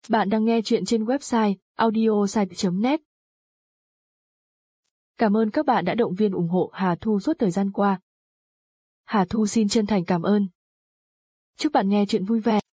Bạn đang nghe chuyện trên website audiosite.net. Cảm ơn các bạn đã động viên ủng hộ Hà Thu suốt thời gian qua. Hà Thu xin chân thành cảm ơn. Chúc bạn nghe chuyện vui vẻ.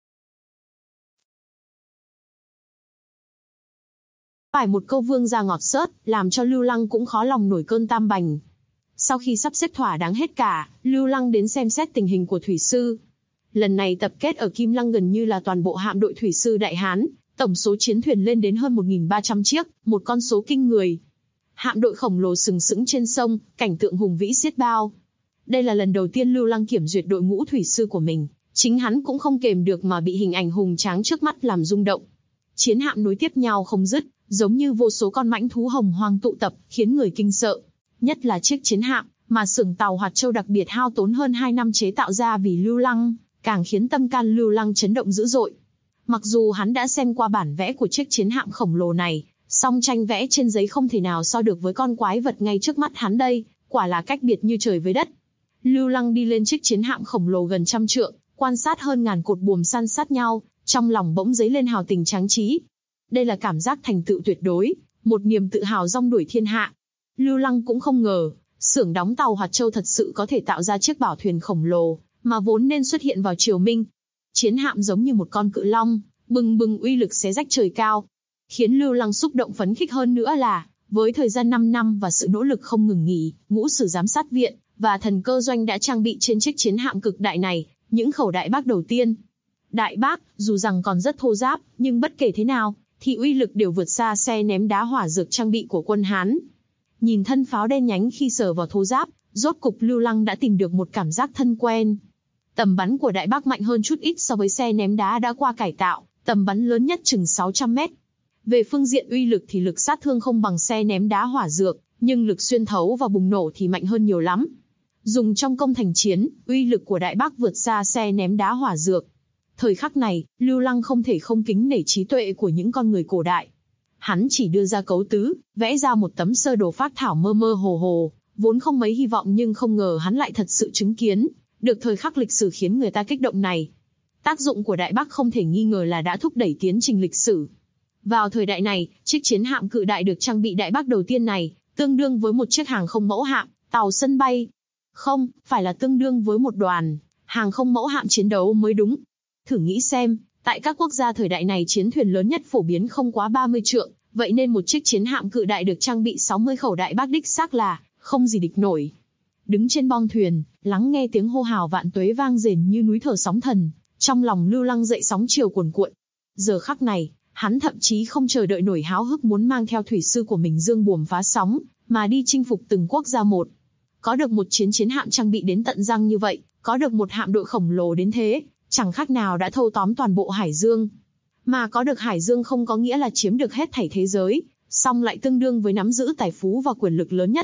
Phải một câu vương gia ngọt xớt, làm cho Lưu Lăng cũng khó lòng nổi cơn tam bành. Sau khi sắp xếp thỏa đáng hết cả, Lưu Lăng đến xem xét tình hình của thủy sư. Lần này tập kết ở Kim Lăng gần như là toàn bộ hạm đội thủy sư Đại Hán, tổng số chiến thuyền lên đến hơn 1.300 chiếc, một con số kinh người. Hạm đội khổng lồ sừng sững trên sông, cảnh tượng hùng vĩ xiết bao. Đây là lần đầu tiên Lưu Lăng kiểm duyệt đội ngũ thủy sư của mình, chính hắn cũng không kềm được mà bị hình ảnh hùng tráng trước mắt làm rung động. Chiến hạm nối tiếp nhau không dứt, giống như vô số con mãnh thú hồng hoang tụ tập, khiến người kinh sợ. Nhất là chiếc chiến hạm mà xưởng tàu Hoạt Châu đặc biệt hao tốn hơn 2 năm chế tạo ra vì Lưu Lăng, càng khiến tâm can Lưu Lăng chấn động dữ dội. Mặc dù hắn đã xem qua bản vẽ của chiếc chiến hạm khổng lồ này, song tranh vẽ trên giấy không thể nào so được với con quái vật ngay trước mắt hắn đây, quả là cách biệt như trời với đất. Lưu Lăng đi lên chiếc chiến hạm khổng lồ gần 100 trượng, quan sát hơn ngàn cột buồm san sát nhau, trong lòng bỗng dấy lên hào tình tráng trí. Đây là cảm giác thành tựu tuyệt đối, một niềm tự hào rong đuổi thiên hạ. Lưu Lăng cũng không ngờ, xưởng đóng tàu Hoạt Châu thật sự có thể tạo ra chiếc bảo thuyền khổng lồ, mà vốn nên xuất hiện vào triều Minh. Chiến hạm giống như một con cự long, bừng bừng uy lực xé rách trời cao. Khiến Lưu Lăng xúc động phấn khích hơn nữa là, với thời gian 5 năm và sự nỗ lực không ngừng nghỉ, ngũ sử giám sát viện và thần cơ doanh đã trang bị trên chiếc chiến hạm cực đại này những khẩu đại bác đầu tiên. Đại bác, dù rằng còn rất thô ráp, nhưng bất kể thế nào, thì uy lực đều vượt xa xe ném đá hỏa dược trang bị của quân Hán. Nhìn thân pháo đen nhánh khi sờ vào thô ráp, rốt cục Lưu Lăng đã tìm được một cảm giác thân quen. Tầm bắn của đại bác mạnh hơn chút ít so với xe ném đá đã qua cải tạo, tầm bắn lớn nhất chừng 600 mét. Về phương diện uy lực thì lực sát thương không bằng xe ném đá hỏa dược, nhưng lực xuyên thấu và bùng nổ thì mạnh hơn nhiều lắm. Dùng trong công thành chiến, uy lực của đại bác vượt xa xe ném đá hỏa dược. Thời khắc này, Lưu Lăng không thể không kính nể trí tuệ của những con người cổ đại. Hắn chỉ đưa ra cấu tứ, vẽ ra một tấm sơ đồ phác thảo mơ mơ hồ hồ, vốn không mấy hy vọng nhưng không ngờ hắn lại thật sự chứng kiến được thời khắc lịch sử khiến người ta kích động này. Tác dụng của đại bác không thể nghi ngờ là đã thúc đẩy tiến trình lịch sử. Vào thời đại này, chiếc chiến hạm cự đại được trang bị đại bác đầu tiên này, tương đương với một chiếc hàng không mẫu hạm, tàu sân bay. Không, phải là tương đương với một đoàn hàng không mẫu hạm chiến đấu mới đúng. Thử nghĩ xem, tại các quốc gia thời đại này chiến thuyền lớn nhất phổ biến không quá 30 trượng, vậy nên một chiếc chiến hạm cự đại được trang bị 60 khẩu đại bác đích xác là không gì địch nổi. Đứng trên bong thuyền, lắng nghe tiếng hô hào vạn tuế vang rền như núi thở sóng thần, trong lòng Lưu Lăng dậy sóng chiều cuồn cuộn. Giờ khắc này, hắn thậm chí không chờ đợi nổi háo hức muốn mang theo thủy sư của mình dương buồm phá sóng, mà đi chinh phục từng quốc gia một. Có được một chiến hạm trang bị đến tận răng như vậy, có được một hạm đội khổng lồ đến thế, chẳng khác nào đã thâu tóm toàn bộ Hải Dương. Mà có được Hải Dương không có nghĩa là chiếm được hết thảy thế giới, song lại tương đương với nắm giữ tài phú và quyền lực lớn nhất.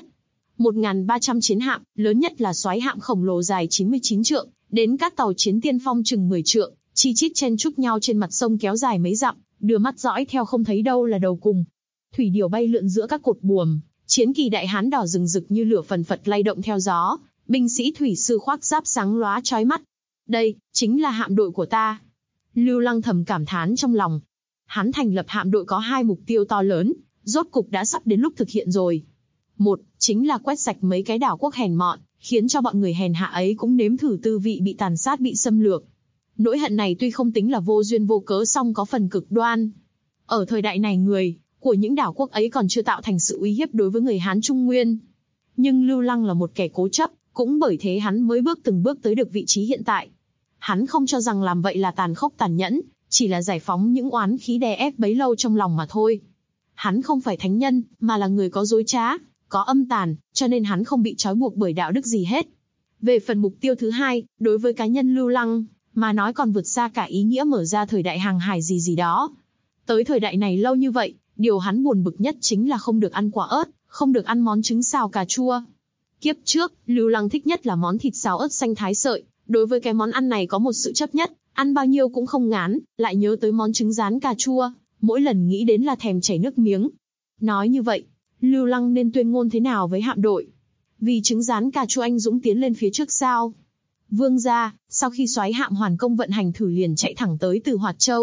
1.300 chiến hạm, lớn nhất là soái hạm khổng lồ dài 99 trượng, đến các tàu chiến tiên phong chừng 10 trượng, chi chít chen chúc nhau trên mặt sông kéo dài mấy dặm, đưa mắt dõi theo không thấy đâu là đầu cùng. Thủy điểu bay lượn giữa các cột buồm, chiến kỳ Đại Hán đỏ rừng rực như lửa phần phật lay động theo gió, binh sĩ thủy sư khoác giáp sáng lóa chói mắt. Đây, chính là hạm đội của ta. Lưu Lăng thầm cảm thán trong lòng. Hắn thành lập hạm đội có 2 mục tiêu to lớn, rốt cục đã sắp đến lúc thực hiện rồi. Một, chính là quét sạch mấy cái đảo quốc hèn mọn, khiến cho bọn người hèn hạ ấy cũng nếm thử tư vị bị tàn sát bị xâm lược. Nỗi hận này tuy không tính là vô duyên vô cớ song có phần cực đoan. Ở thời đại này người của những đảo quốc ấy còn chưa tạo thành sự uy hiếp đối với người Hán Trung Nguyên. Nhưng Lưu Lăng là một kẻ cố chấp, cũng bởi thế hắn mới từng bước tới được vị trí hiện tại. Hắn không cho rằng làm vậy là tàn khốc tàn nhẫn, chỉ là giải phóng những oán khí đè ép bấy lâu trong lòng mà thôi. Hắn không phải thánh nhân, mà là người có dối trá, có âm tàn, cho nên hắn không bị trói buộc bởi đạo đức gì hết. Về phần mục tiêu thứ hai, đối với cá nhân Lưu Lăng, mà nói còn vượt xa cả ý nghĩa mở ra thời đại hàng hải gì đó. Tới thời đại này lâu như vậy, điều hắn buồn bực nhất chính là không được ăn quả ớt, không được ăn món trứng xào cà chua. Kiếp trước, Lưu Lăng thích nhất là món thịt xào ớt xanh thái sợi. Đối với cái món ăn này có một sự chấp nhất, ăn bao nhiêu cũng không ngán, lại nhớ tới món trứng rán cà chua, mỗi lần nghĩ đến là thèm chảy nước miếng. Nói như vậy, Lưu Lăng nên tuyên ngôn thế nào với hạm đội? Vì trứng rán cà chua anh dũng tiến lên phía trước sao? Vương gia, sau khi soái hạm hoàn công vận hành thử liền chạy thẳng tới từ Hoạt Châu,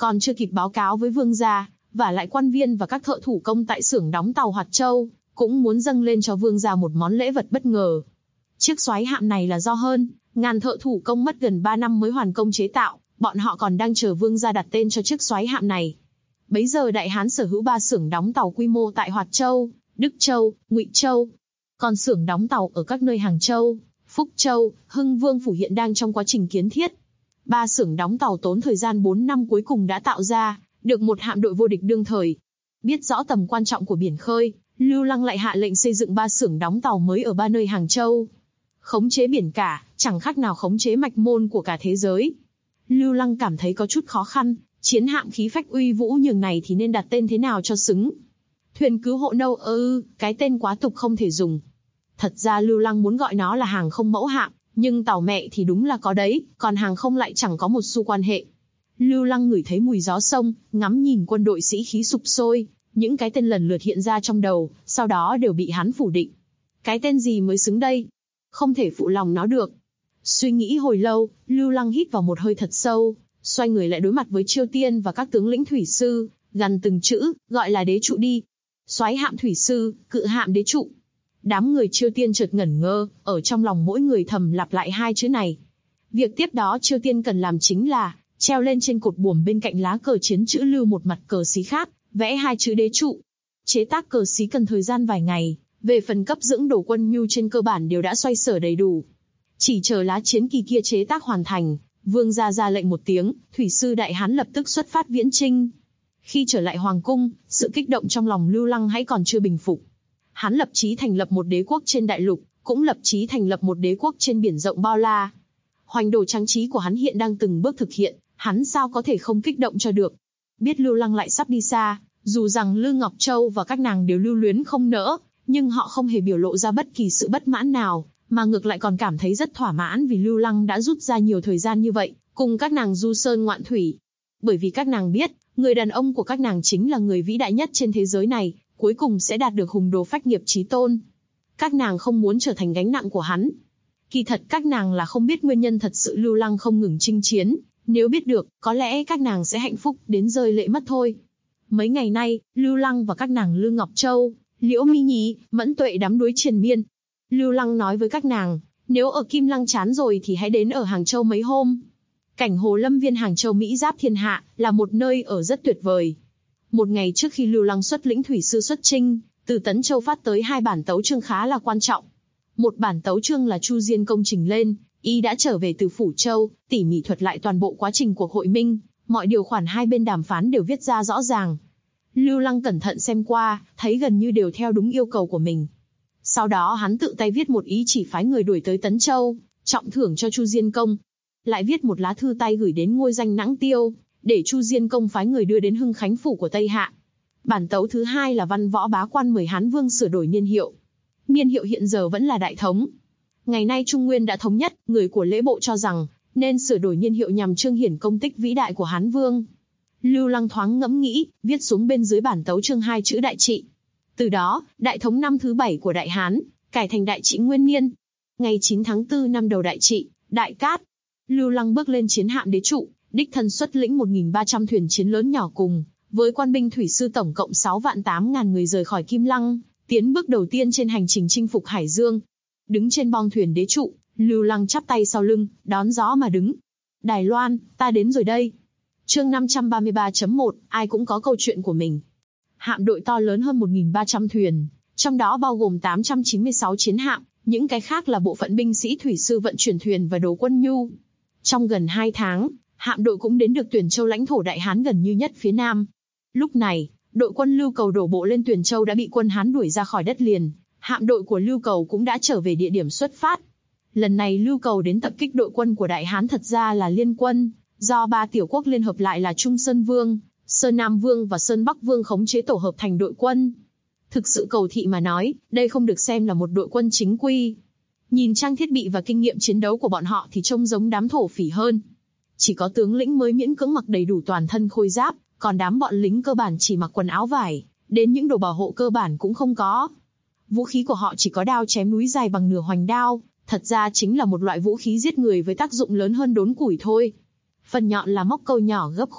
còn chưa kịp báo cáo với vương gia, và lại quan viên và các thợ thủ công tại xưởng đóng tàu Hoạt Châu cũng muốn dâng lên cho vương gia một món lễ vật bất ngờ. Chiếc xoáy hạm này là do hơn ngàn thợ thủ công mất gần 3 năm mới hoàn công chế tạo, bọn họ còn đang chờ vương gia đặt tên cho chiếc xoáy hạm này. Bấy giờ Đại Hán sở hữu 3 xưởng đóng tàu quy mô tại Hoạt Châu, Đức Châu, Ngụy Châu. Còn xưởng đóng tàu ở các nơi Hàng Châu, Phúc Châu, Hưng Vương phủ hiện đang trong quá trình kiến thiết. 3 xưởng đóng tàu tốn thời gian 4 năm cuối cùng đã tạo ra được một hạm đội vô địch đương thời. Biết rõ tầm quan trọng của biển khơi, Lưu Lăng lại hạ lệnh xây dựng 3 xưởng đóng tàu mới ở 3 nơi Hàng Châu. Khống chế biển cả, chẳng khác nào khống chế mạch môn của cả thế giới. Lưu Lăng cảm thấy có chút khó khăn, chiến hạm khí phách uy vũ nhường này thì nên đặt tên thế nào cho xứng. Thuyền cứu hộ nâu cái tên quá tục không thể dùng. Thật ra Lưu Lăng muốn gọi nó là hàng không mẫu hạm, nhưng tàu mẹ thì đúng là có đấy, còn hàng không lại chẳng có một xu quan hệ. Lưu Lăng ngửi thấy mùi gió sông, ngắm nhìn quân đội sĩ khí sục sôi, những cái tên lần lượt hiện ra trong đầu, sau đó đều bị hắn phủ định. Cái tên gì mới xứng đây? Không thể phụ lòng nó được. Suy nghĩ hồi lâu, Lưu Lăng hít vào một hơi thật sâu, xoay người lại đối mặt với Chiêu Tiên và các tướng lĩnh thủy sư, gằn từng chữ, gọi là đế trụ đi. Soái hạm thủy sư, cự hạm đế trụ. Đám người Chiêu Tiên chợt ngẩn ngơ, ở trong lòng mỗi người thầm lặp lại 2 chữ này. Việc tiếp đó Chiêu Tiên cần làm chính là treo lên trên cột buồm bên cạnh lá cờ chiến chữ Lưu một mặt cờ xí khác, vẽ 2 chữ đế trụ. Chế tác cờ xí cần thời gian vài ngày, về phần cấp dưỡng đồ quân nhu trên cơ bản đều đã xoay sở đầy đủ. Chỉ chờ lá chiến kỳ kia chế tác hoàn thành, vương gia ra lệnh một tiếng, thủy sư Đại Hán lập tức xuất phát viễn chinh. Khi trở lại hoàng cung, sự kích động trong lòng Lưu Lăng hãy còn chưa bình phục. Hắn lập chí thành lập một đế quốc trên đại lục, cũng lập chí thành lập một đế quốc trên biển rộng bao la. Hoành đồ tráng trí của hắn hiện đang từng bước thực hiện, hắn sao có thể không kích động cho được. Biết Lưu Lăng lại sắp đi xa, dù rằng Lư Ngọc Châu và các nàng đều lưu luyến không nỡ, nhưng họ không hề biểu lộ ra bất kỳ sự bất mãn nào, mà ngược lại còn cảm thấy rất thỏa mãn vì Lưu Lăng đã rút ra nhiều thời gian như vậy, cùng các nàng du sơn ngoạn thủy. Bởi vì các nàng biết, người đàn ông của các nàng chính là người vĩ đại nhất trên thế giới này, cuối cùng sẽ đạt được hùng đồ phách nghiệp chí tôn. Các nàng không muốn trở thành gánh nặng của hắn. Kỳ thật các nàng là không biết nguyên nhân thật sự Lưu Lăng không ngừng chinh chiến, nếu biết được, có lẽ các nàng sẽ hạnh phúc đến rơi lệ mất thôi. Mấy ngày nay, Lưu Lăng và các nàng Lư Ngọc Châu, Liễu Mi Nhí, Mẫn Tuệ đắm đuối triền miên. Lưu Lăng nói với các nàng, nếu ở Kim Lăng chán rồi thì hãy đến ở Hàng Châu mấy hôm. Cảnh hồ lâm viên Hàng Châu Mỹ giáp thiên hạ, là một nơi ở rất tuyệt vời. Một ngày trước khi Lưu Lăng xuất lĩnh thủy sư xuất chinh, từ Tấn Châu phát tới 2 bản tấu chương khá là quan trọng. Một bản tấu chương là Chu Diên công trình lên, y đã trở về từ Phủ Châu, tỉ mỉ thuật lại toàn bộ quá trình cuộc hội minh, mọi điều khoản hai bên đàm phán đều viết ra rõ ràng. Lưu Lăng cẩn thận xem qua, thấy gần như đều theo đúng yêu cầu của mình. Sau đó hắn tự tay viết một ý chỉ phái người đuổi tới Tấn Châu, trọng thưởng cho Chu Diên công. Lại viết một lá thư tay gửi đến ngôi danh Nãng Tiêu, để Chu Diên công phái người đưa đến Hưng Khánh phủ của Tây Hạ. Bản tấu thứ 2 là văn võ bá quan mời Hán Vương sửa đổi niên hiệu. Niên hiệu hiện giờ vẫn là Đại Thống. Ngày nay Trung Nguyên đã thống nhất, người của lễ bộ cho rằng nên sửa đổi niên hiệu nhằm chương hiển công tích vĩ đại của Hán Vương. Lưu Lăng thoáng ngẫm nghĩ, viết xuống bên dưới bản tấu chương 2 chữ Đại Trị. Từ đó, Đại Thống năm thứ 7 của Đại Hán, cải thành Đại Trị Nguyên Niên. Ngày 9 tháng 4 năm đầu Đại Trị, Đại Cát, Lưu Lăng bước lên chiến hạm đế trụ, đích thân xuất lĩnh 1.300 thuyền chiến lớn nhỏ cùng với quan binh thủy sư tổng cộng 6 vạn 8 ngàn người rời khỏi Kim Lăng, tiến bước đầu tiên trên hành trình chinh phục Hải Dương. Đứng trên bong thuyền đế trụ, Lưu Lăng chắp tay sau lưng, đón gió mà đứng. Đài Loan, ta đến rồi đây. Chương 533.1, ai cũng có câu chuyện của mình. Hạm đội to lớn hơn 1.300 thuyền, trong đó bao gồm 896 chiến hạm, những cái khác là bộ phận binh sĩ thủy sư vận chuyển thuyền và đồ quân nhu. Trong gần 2 tháng, hạm đội cũng đến được Tuyền Châu lãnh thổ Đại Hán gần như nhất phía Nam. Lúc này, đội quân Lưu Cầu đổ bộ lên Tuyền Châu đã bị quân Hán đuổi ra khỏi đất liền, hạm đội của Lưu Cầu cũng đã trở về địa điểm xuất phát. Lần này Lưu Cầu đến tập kích đội quân của Đại Hán thật ra là liên quân, do 3 tiểu quốc liên hợp lại là Trung Sơn Vương, Sơn Nam Vương và Sơn Bắc Vương khống chế tổ hợp thành đội quân. Thực sự cầu thị mà nói, đây không được xem là một đội quân chính quy. Nhìn trang thiết bị và kinh nghiệm chiến đấu của bọn họ thì trông giống đám thổ phỉ hơn. Chỉ có tướng lĩnh mới miễn cưỡng mặc đầy đủ toàn thân khôi giáp, còn đám bọn lính cơ bản chỉ mặc quần áo vải, đến những đồ bảo hộ cơ bản cũng không có. Vũ khí của họ chỉ có đao chém núi dài bằng nửa hoành đao, thật ra chính là một loại vũ khí giết người với tác dụng lớn hơn đốn củi thôi. Phần nhọn là móc câu nhỏ gấp khúc,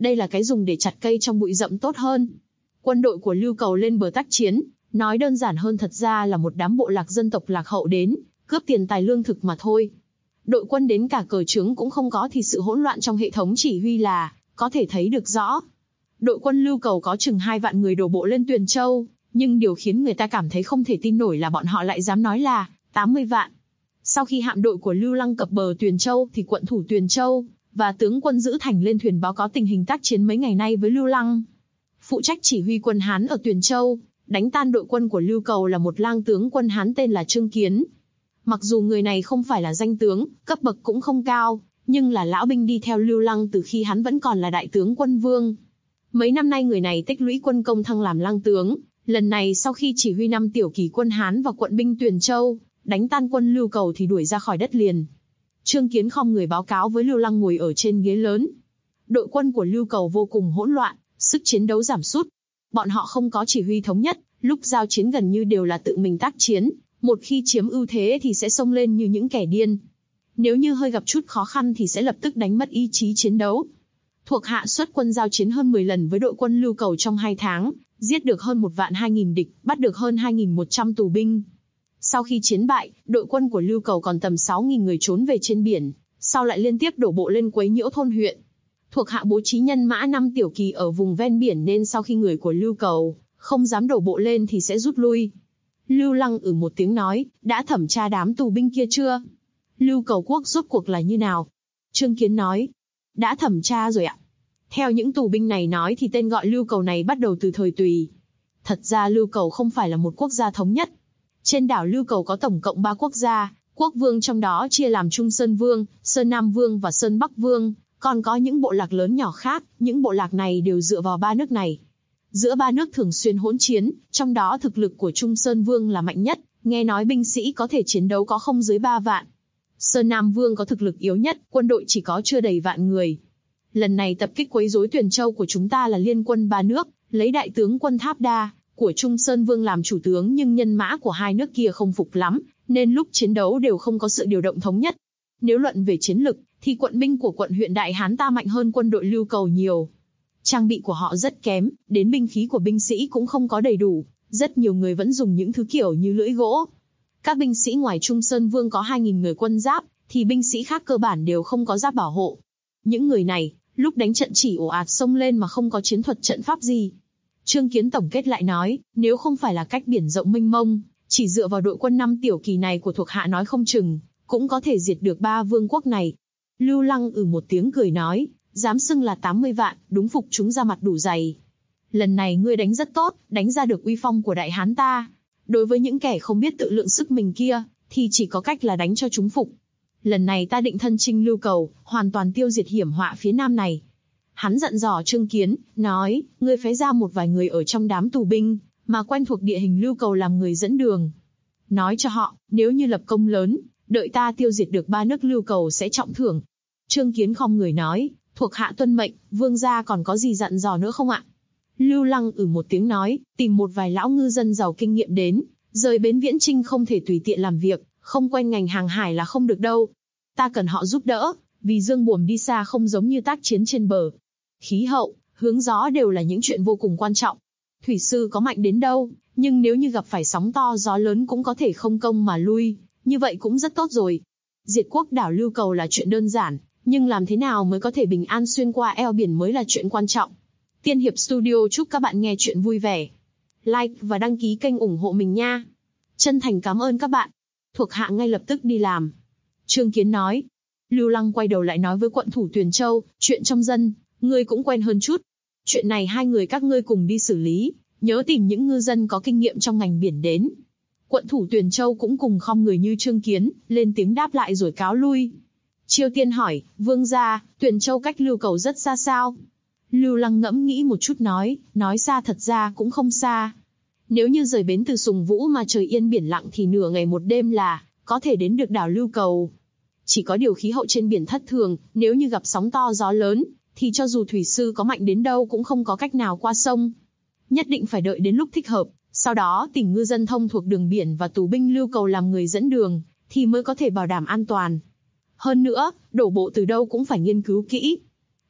đây là cái dùng để chặt cây trong bụi rậm tốt hơn. Quân đội của Lưu Cầu lên bờ tác chiến, nói đơn giản hơn thật ra là một đám bộ lạc dân tộc lạc hậu đến, cướp tiền tài lương thực mà thôi. Đội quân đến cả cờ trướng cũng không có thì sự hỗn loạn trong hệ thống chỉ huy là có thể thấy được rõ. Đội quân Lưu Cầu có chừng 2 vạn người đổ bộ lên Tuyền Châu, nhưng điều khiến người ta cảm thấy không thể tin nổi là bọn họ lại dám nói là 80 vạn. Sau khi hạm đội của Lưu Lăng cập bờ Tuyền Châu thì quận thủ Tuyền Châu và tướng quân giữ thành lên thuyền báo cáo tình hình tác chiến mấy ngày nay với Lưu Lăng. Phụ trách chỉ huy quân Hán ở Tuyền Châu, đánh tan đội quân của Lưu Cầu là một lang tướng quân Hán tên là Trương Kiến. Mặc dù người này không phải là danh tướng, cấp bậc cũng không cao, nhưng là lão binh đi theo Lưu Lăng từ khi hắn vẫn còn là đại tướng quân vương. Mấy năm nay người này tích lũy quân công thăng làm lang tướng, lần này sau khi chỉ huy 5 tiểu kỳ quân Hán và quận binh Tuyền Châu, đánh tan quân Lưu Cầu thì đuổi ra khỏi đất liền. Trương Kiến khom người báo cáo với Lưu Lăng ngồi ở trên ghế lớn. Đội quân của Lưu Cầu vô cùng hỗn loạn, sức chiến đấu giảm sút. Bọn họ không có chỉ huy thống nhất, lúc giao chiến gần như đều là tự mình tác chiến, một khi chiếm ưu thế thì sẽ xông lên như những kẻ điên. Nếu như hơi gặp chút khó khăn thì sẽ lập tức đánh mất ý chí chiến đấu. Thuộc hạ xuất quân giao chiến hơn 10 lần với đội quân Lưu Cầu trong 2 tháng, giết được hơn 1.200.000 địch, bắt được hơn 2.100 tù binh. Sau khi chiến bại, đội quân của Lưu Cầu còn tầm 6.000 người trốn về trên biển, sau lại liên tiếp đổ bộ lên quấy nhiễu thôn huyện. Thuộc hạ bố trí nhân mã 5 tiểu kỳ ở vùng ven biển nên sau khi người của Lưu Cầu không dám đổ bộ lên thì sẽ rút lui. Lưu Lăng một tiếng nói, đã thẩm tra đám tù binh kia chưa? Lưu Cầu quốc rốt cuộc là như nào? Trương Kiến nói, đã thẩm tra rồi ạ. Theo những tù binh này nói thì tên gọi Lưu Cầu này bắt đầu từ thời Tùy. Thật ra Lưu Cầu không phải là một quốc gia thống nhất. Trên đảo Lưu Cầu có tổng cộng 3 quốc gia, quốc vương trong đó chia làm Trung Sơn Vương, Sơn Nam Vương và Sơn Bắc Vương, còn có những bộ lạc lớn nhỏ khác, những bộ lạc này đều dựa vào 3 nước này. Giữa 3 nước thường xuyên hỗn chiến, trong đó thực lực của Trung Sơn Vương là mạnh nhất, nghe nói binh sĩ có thể chiến đấu có không dưới 3 vạn. Sơn Nam Vương có thực lực yếu nhất, quân đội chỉ có chưa đầy vạn người. Lần này tập kích quấy rối Tuyền Châu của chúng ta là liên quân 3 nước, lấy đại tướng quân Tháp Đa của Trung Sơn Vương làm chủ tướng, nhưng nhân mã của 2 nước kia không phục lắm, nên lúc chiến đấu đều không có sự điều động thống nhất. Nếu luận về chiến lực, thì quận binh của quận huyện Đại Hán ta mạnh hơn quân đội Lưu Cầu nhiều. Trang bị của họ rất kém, đến binh khí của binh sĩ cũng không có đầy đủ, rất nhiều người vẫn dùng những thứ kiểu như lưỡi gỗ. Các binh sĩ ngoài Trung Sơn Vương có 2.000 người quân giáp, thì binh sĩ khác cơ bản đều không có giáp bảo hộ. Những người này, lúc đánh trận chỉ ồ ạt xông lên mà không có chiến thuật trận pháp gì. Trương Kiến tổng kết lại nói, nếu không phải là cách biển rộng mênh mông, chỉ dựa vào đội quân 5 tiểu kỳ này của thuộc hạ nói không chừng, cũng có thể diệt được 3 vương quốc này. Lưu Lăng một tiếng cười nói, dám xưng là 80 vạn, đúng phục chúng ra mặt đủ dày. Lần này ngươi đánh rất tốt, đánh ra được uy phong của Đại Hán ta. Đối với những kẻ không biết tự lượng sức mình kia, thì chỉ có cách là đánh cho chúng phục. Lần này ta định thân chinh Lưu Cầu, hoàn toàn tiêu diệt hiểm họa phía nam này. Hắn dặn dò Trương Kiến, nói, ngươi phái ra một vài người ở trong đám tù binh, mà quen thuộc địa hình Lưu Cầu làm người dẫn đường. Nói cho họ, nếu như lập công lớn, đợi ta tiêu diệt được 3 nước Lưu Cầu sẽ trọng thưởng. Trương Kiến khom người nói, thuộc hạ tuân mệnh, vương gia còn có gì dặn dò nữa không ạ? Lưu Lăng một tiếng nói, tìm một vài lão ngư dân giàu kinh nghiệm đến, rời bến Viễn Chinh không thể tùy tiện làm việc, không quen ngành hàng hải là không được đâu. Ta cần họ giúp đỡ, vì dương buồm đi xa không giống như tác chiến trên bờ. Khí hậu, hướng gió đều là những chuyện vô cùng quan trọng. Thủy sư có mạnh đến đâu, nhưng nếu như gặp phải sóng to gió lớn cũng có thể không công mà lui, như vậy cũng rất tốt rồi. Diệt quốc đảo Lưu Cầu là chuyện đơn giản, nhưng làm thế nào mới có thể bình an xuyên qua eo biển mới là chuyện quan trọng. Tiên Hiệp Studio chúc các bạn nghe chuyện vui vẻ. Like và đăng ký kênh ủng hộ mình nha. Chân thành cảm ơn các bạn. Thuộc hạ ngay lập tức đi làm. Trương Kiến nói. Lưu Lăng quay đầu lại nói với quận thủ Tuyền Châu, chuyện trong dân, ngươi cũng quen hơn chút. Chuyện này 2 người các ngươi cùng đi xử lý, nhớ tìm những ngư dân có kinh nghiệm trong ngành biển đến. Quận thủ Tuyền Châu cũng cùng khom người như Trương Kiến, lên tiếng đáp lại rồi cáo lui. Chiêu Tiên hỏi, vương gia, Tuyền Châu cách Lưu Cầu rất xa sao? Lưu Lăng ngẫm nghĩ một chút nói xa thật ra cũng không xa. Nếu như rời bến từ Sùng Vũ mà trời yên biển lặng thì nửa ngày một đêm là có thể đến được đảo Lưu Cầu. Chỉ có điều khí hậu trên biển thất thường, nếu như gặp sóng to gió lớn, thì cho dù thủy sư có mạnh đến đâu cũng không có cách nào qua sông. Nhất định phải đợi đến lúc thích hợp, sau đó tìm ngư dân thông thuộc đường biển và tù binh Lưu Cầu làm người dẫn đường, thì mới có thể bảo đảm an toàn. Hơn nữa, đổ bộ từ đâu cũng phải nghiên cứu kỹ.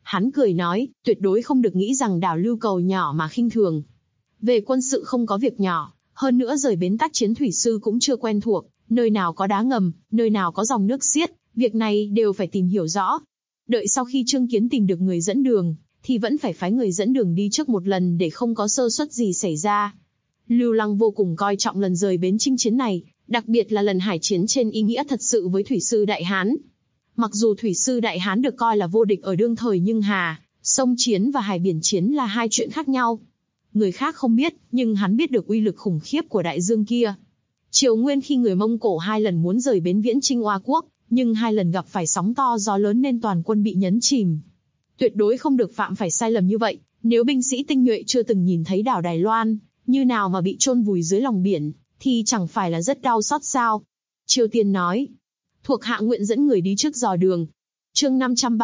Hắn cười nói, tuyệt đối không được nghĩ rằng đảo Lưu Cầu nhỏ mà khinh thường. Về quân sự không có việc nhỏ, hơn nữa rời bến tác chiến thủy sư cũng chưa quen thuộc, nơi nào có đá ngầm, nơi nào có dòng nước xiết, việc này đều phải tìm hiểu rõ. Đợi sau khi Trương Kiến tìm được người dẫn đường, thì vẫn phải phái người dẫn đường đi trước một lần để không có sơ suất gì xảy ra. Lưu Lăng vô cùng coi trọng lần rời bến chinh chiến này, đặc biệt là lần hải chiến trên ý nghĩa thật sự với thủy sư Đại Hán. Mặc dù thủy sư Đại Hán được coi là vô địch ở đương thời nhưng sông chiến và hải biển chiến là hai chuyện khác nhau. Người khác không biết, nhưng hắn biết được uy lực khủng khiếp của đại dương kia. Triều Nguyên khi người Mông Cổ 2 lần muốn rời bến viễn chinh Oa Quốc, nhưng 2 lần gặp phải sóng to gió lớn nên toàn quân bị nhấn chìm. Tuyệt đối không được phạm phải sai lầm như vậy, nếu binh sĩ tinh nhuệ chưa từng nhìn thấy đảo Đài Loan, như nào mà bị chôn vùi dưới lòng biển, thì chẳng phải là rất đau xót sao? Triều Tiên nói, thuộc hạ nguyện dẫn người đi trước dò đường. Chương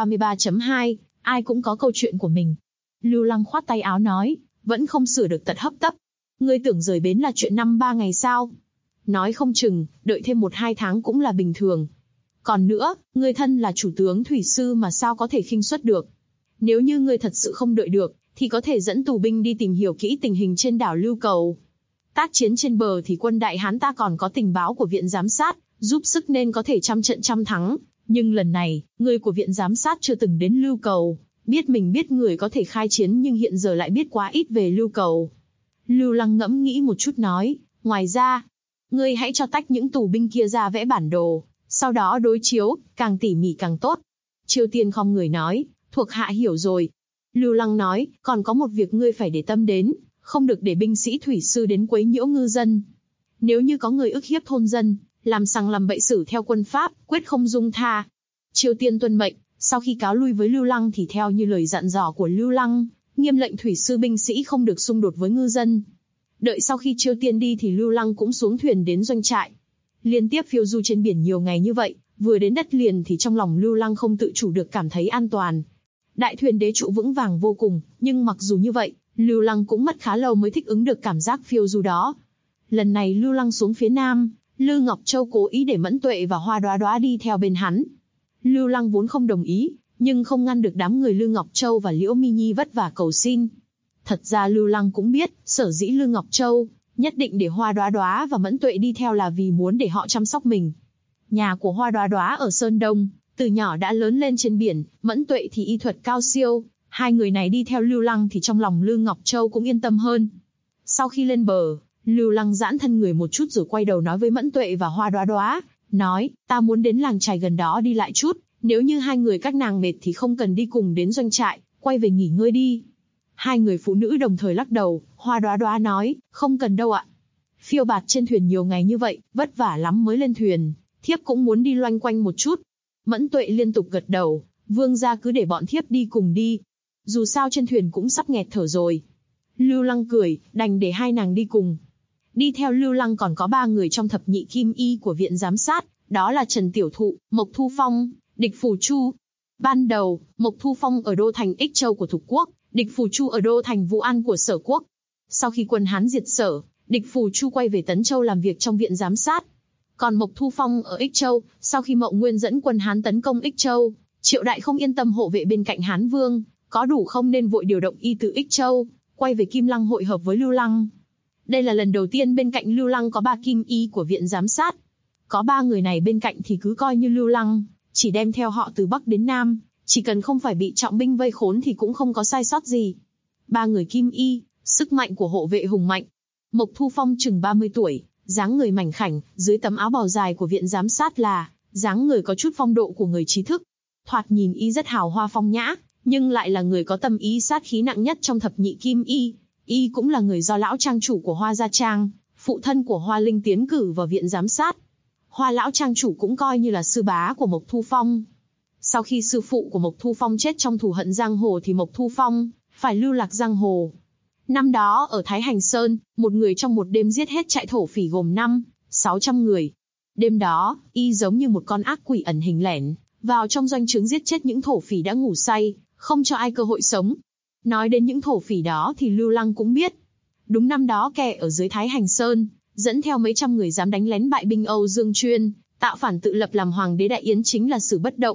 533.2, ai cũng có câu chuyện của mình. Lưu Lăng khoát tay áo nói, vẫn không sửa được tật hấp tấp. Ngươi tưởng rời bến là chuyện 5-3 ngày sao? Nói không chừng, đợi thêm 1-2 tháng cũng là bình thường. Còn nữa, ngươi thân là chủ tướng thủy sư mà sao có thể khinh suất được? Nếu như ngươi thật sự không đợi được, thì có thể dẫn tù binh đi tìm hiểu kỹ tình hình trên đảo Lưu Cầu. Tác chiến trên bờ thì quân Đại Hán ta còn có tình báo của viện giám sát, giúp sức nên có thể trăm trận trăm thắng. Nhưng lần này, người của viện giám sát chưa từng đến Lưu Cầu, biết mình biết người có thể khai chiến nhưng hiện giờ lại biết quá ít về Lưu Cầu. Lưu Lăng ngẫm nghĩ một chút nói, ngoài ra, ngươi hãy cho tách những tù binh kia ra vẽ bản đồ, sau đó đối chiếu, càng tỉ mỉ càng tốt. Triều Tiên khom người nói, thuộc hạ hiểu rồi. Lưu Lăng nói, còn có một việc ngươi phải để tâm đến, không được để binh sĩ thủy sư đến quấy nhiễu ngư dân. Nếu như có người ức hiếp thôn dân, làm sằng làm bậy xử theo quân pháp, quyết không dung tha. Triều Tiên tuân mệnh, sau khi cáo lui với Lưu Lăng thì theo như lời dặn dò của Lưu Lăng, nghiêm lệnh thủy sư binh sĩ không được xung đột với ngư dân. Đợi sau khi Triều Tiên đi thì Lưu Lăng cũng xuống thuyền đến doanh trại. Liên tiếp phiêu du trên biển nhiều ngày như vậy, vừa đến đất liền thì trong lòng Lưu Lăng không tự chủ được cảm thấy an toàn. Đại thuyền đế trụ vững vàng vô cùng, nhưng mặc dù như vậy, Lưu Lăng cũng mất khá lâu mới thích ứng được cảm giác phiêu du đó. Lần này Lưu Lăng xuống phía nam, Lư Ngọc Châu cố ý để Mẫn Tuệ và Hoa Đoá Đoá đi theo bên hắn. Lưu Lăng vốn không đồng ý, nhưng không ngăn được đám người Lư Ngọc Châu và Liễu Mi Nhi vất vả cầu xin. Thật ra Lưu Lăng cũng biết, sở dĩ Lư Ngọc Châu nhất định để Hoa Đoá Đoá và Mẫn Tuệ đi theo là vì muốn để họ chăm sóc mình. Nhà của Hoa Đoá Đoá ở Sơn Đông, từ nhỏ đã lớn lên trên biển, Mẫn Tuệ thì y thuật cao siêu, hai người này đi theo Lưu Lăng thì trong lòng Lư Ngọc Châu cũng yên tâm hơn. Sau khi lên bờ, Lưu Lăng giãn thân người một chút rồi quay đầu nói với Mẫn Tuệ và Hoa Đoá Đoá, nói, ta muốn đến làng chài gần đó đi lại chút, nếu như hai người các nàng mệt thì không cần đi cùng đến doanh trại, quay về nghỉ ngơi đi. Hai người phụ nữ đồng thời lắc đầu, Hoa Đoá Đoá nói, không cần đâu ạ. Phiêu bạt trên thuyền nhiều ngày như vậy, vất vả lắm mới lên thuyền, thiếp cũng muốn đi loanh quanh một chút. Mẫn Tuệ liên tục gật đầu, vương gia cứ để bọn thiếp đi cùng đi. Dù sao trên thuyền cũng sắp nghẹt thở rồi. Lưu Lăng cười, đành để hai nàng đi cùng. Đi theo Lưu Lăng còn có 3 người trong thập nhị kim y của viện giám sát, đó là Trần Tiểu Thụ, Mộc Thu Phong, Địch Phù Chu. Ban đầu, Mộc Thu Phong ở đô thành Ích Châu của Thục Quốc, Địch Phù Chu ở đô thành Vũ An của Sở Quốc. Sau khi quân Hán diệt Sở, Địch Phù Chu quay về Tấn Châu làm việc trong viện giám sát. Còn Mộc Thu Phong ở Ích Châu, sau khi Mậu Nguyên dẫn quân Hán tấn công Ích Châu, Triệu Đại không yên tâm hộ vệ bên cạnh Hán Vương, có đủ không nên vội điều động y từ Ích Châu, quay về Kim Lăng hội hợp với Lưu Lăng. Đây là lần đầu tiên bên cạnh Lưu Lăng có 3 kim y của viện giám sát. Có 3 người này bên cạnh thì cứ coi như Lưu Lăng chỉ đem theo họ từ Bắc đến Nam, chỉ cần không phải bị trọng binh vây khốn thì cũng không có sai sót gì. 3 người kim y, sức mạnh của hộ vệ hùng mạnh. Mộc Thu Phong chừng 30 tuổi, dáng người mảnh khảnh, dưới tấm áo bào dài của viện giám sát là dáng người có chút phong độ của người trí thức. Thoạt nhìn y rất hào hoa phong nhã, nhưng lại là người có tâm ý sát khí nặng nhất trong thập nhị kim y. Y cũng là người do lão trang chủ của Hoa Gia Trang, phụ thân của Hoa Linh tiến cử vào viện giám sát. Hoa lão trang chủ cũng coi như là sư bá của Mộc Thu Phong. Sau khi sư phụ của Mộc Thu Phong chết trong thù hận giang hồ thì Mộc Thu Phong phải lưu lạc giang hồ. Năm đó ở Thái Hành Sơn, một người trong một đêm giết hết trại thổ phỉ gồm 500-600 người. Đêm đó, y giống như một con ác quỷ ẩn hình lẻn vào trong doanh trướng giết chết những thổ phỉ đã ngủ say, không cho ai cơ hội sống. Nói đến những thổ phỉ đó thì Lưu Lăng cũng biết. Đúng năm đó kẻ ở dưới Thái Hành Sơn, dẫn theo mấy trăm người dám đánh lén bại binh Âu Dương Chuyên, tạo phản tự lập làm hoàng đế Đại Yến chính là Sử Bất Động.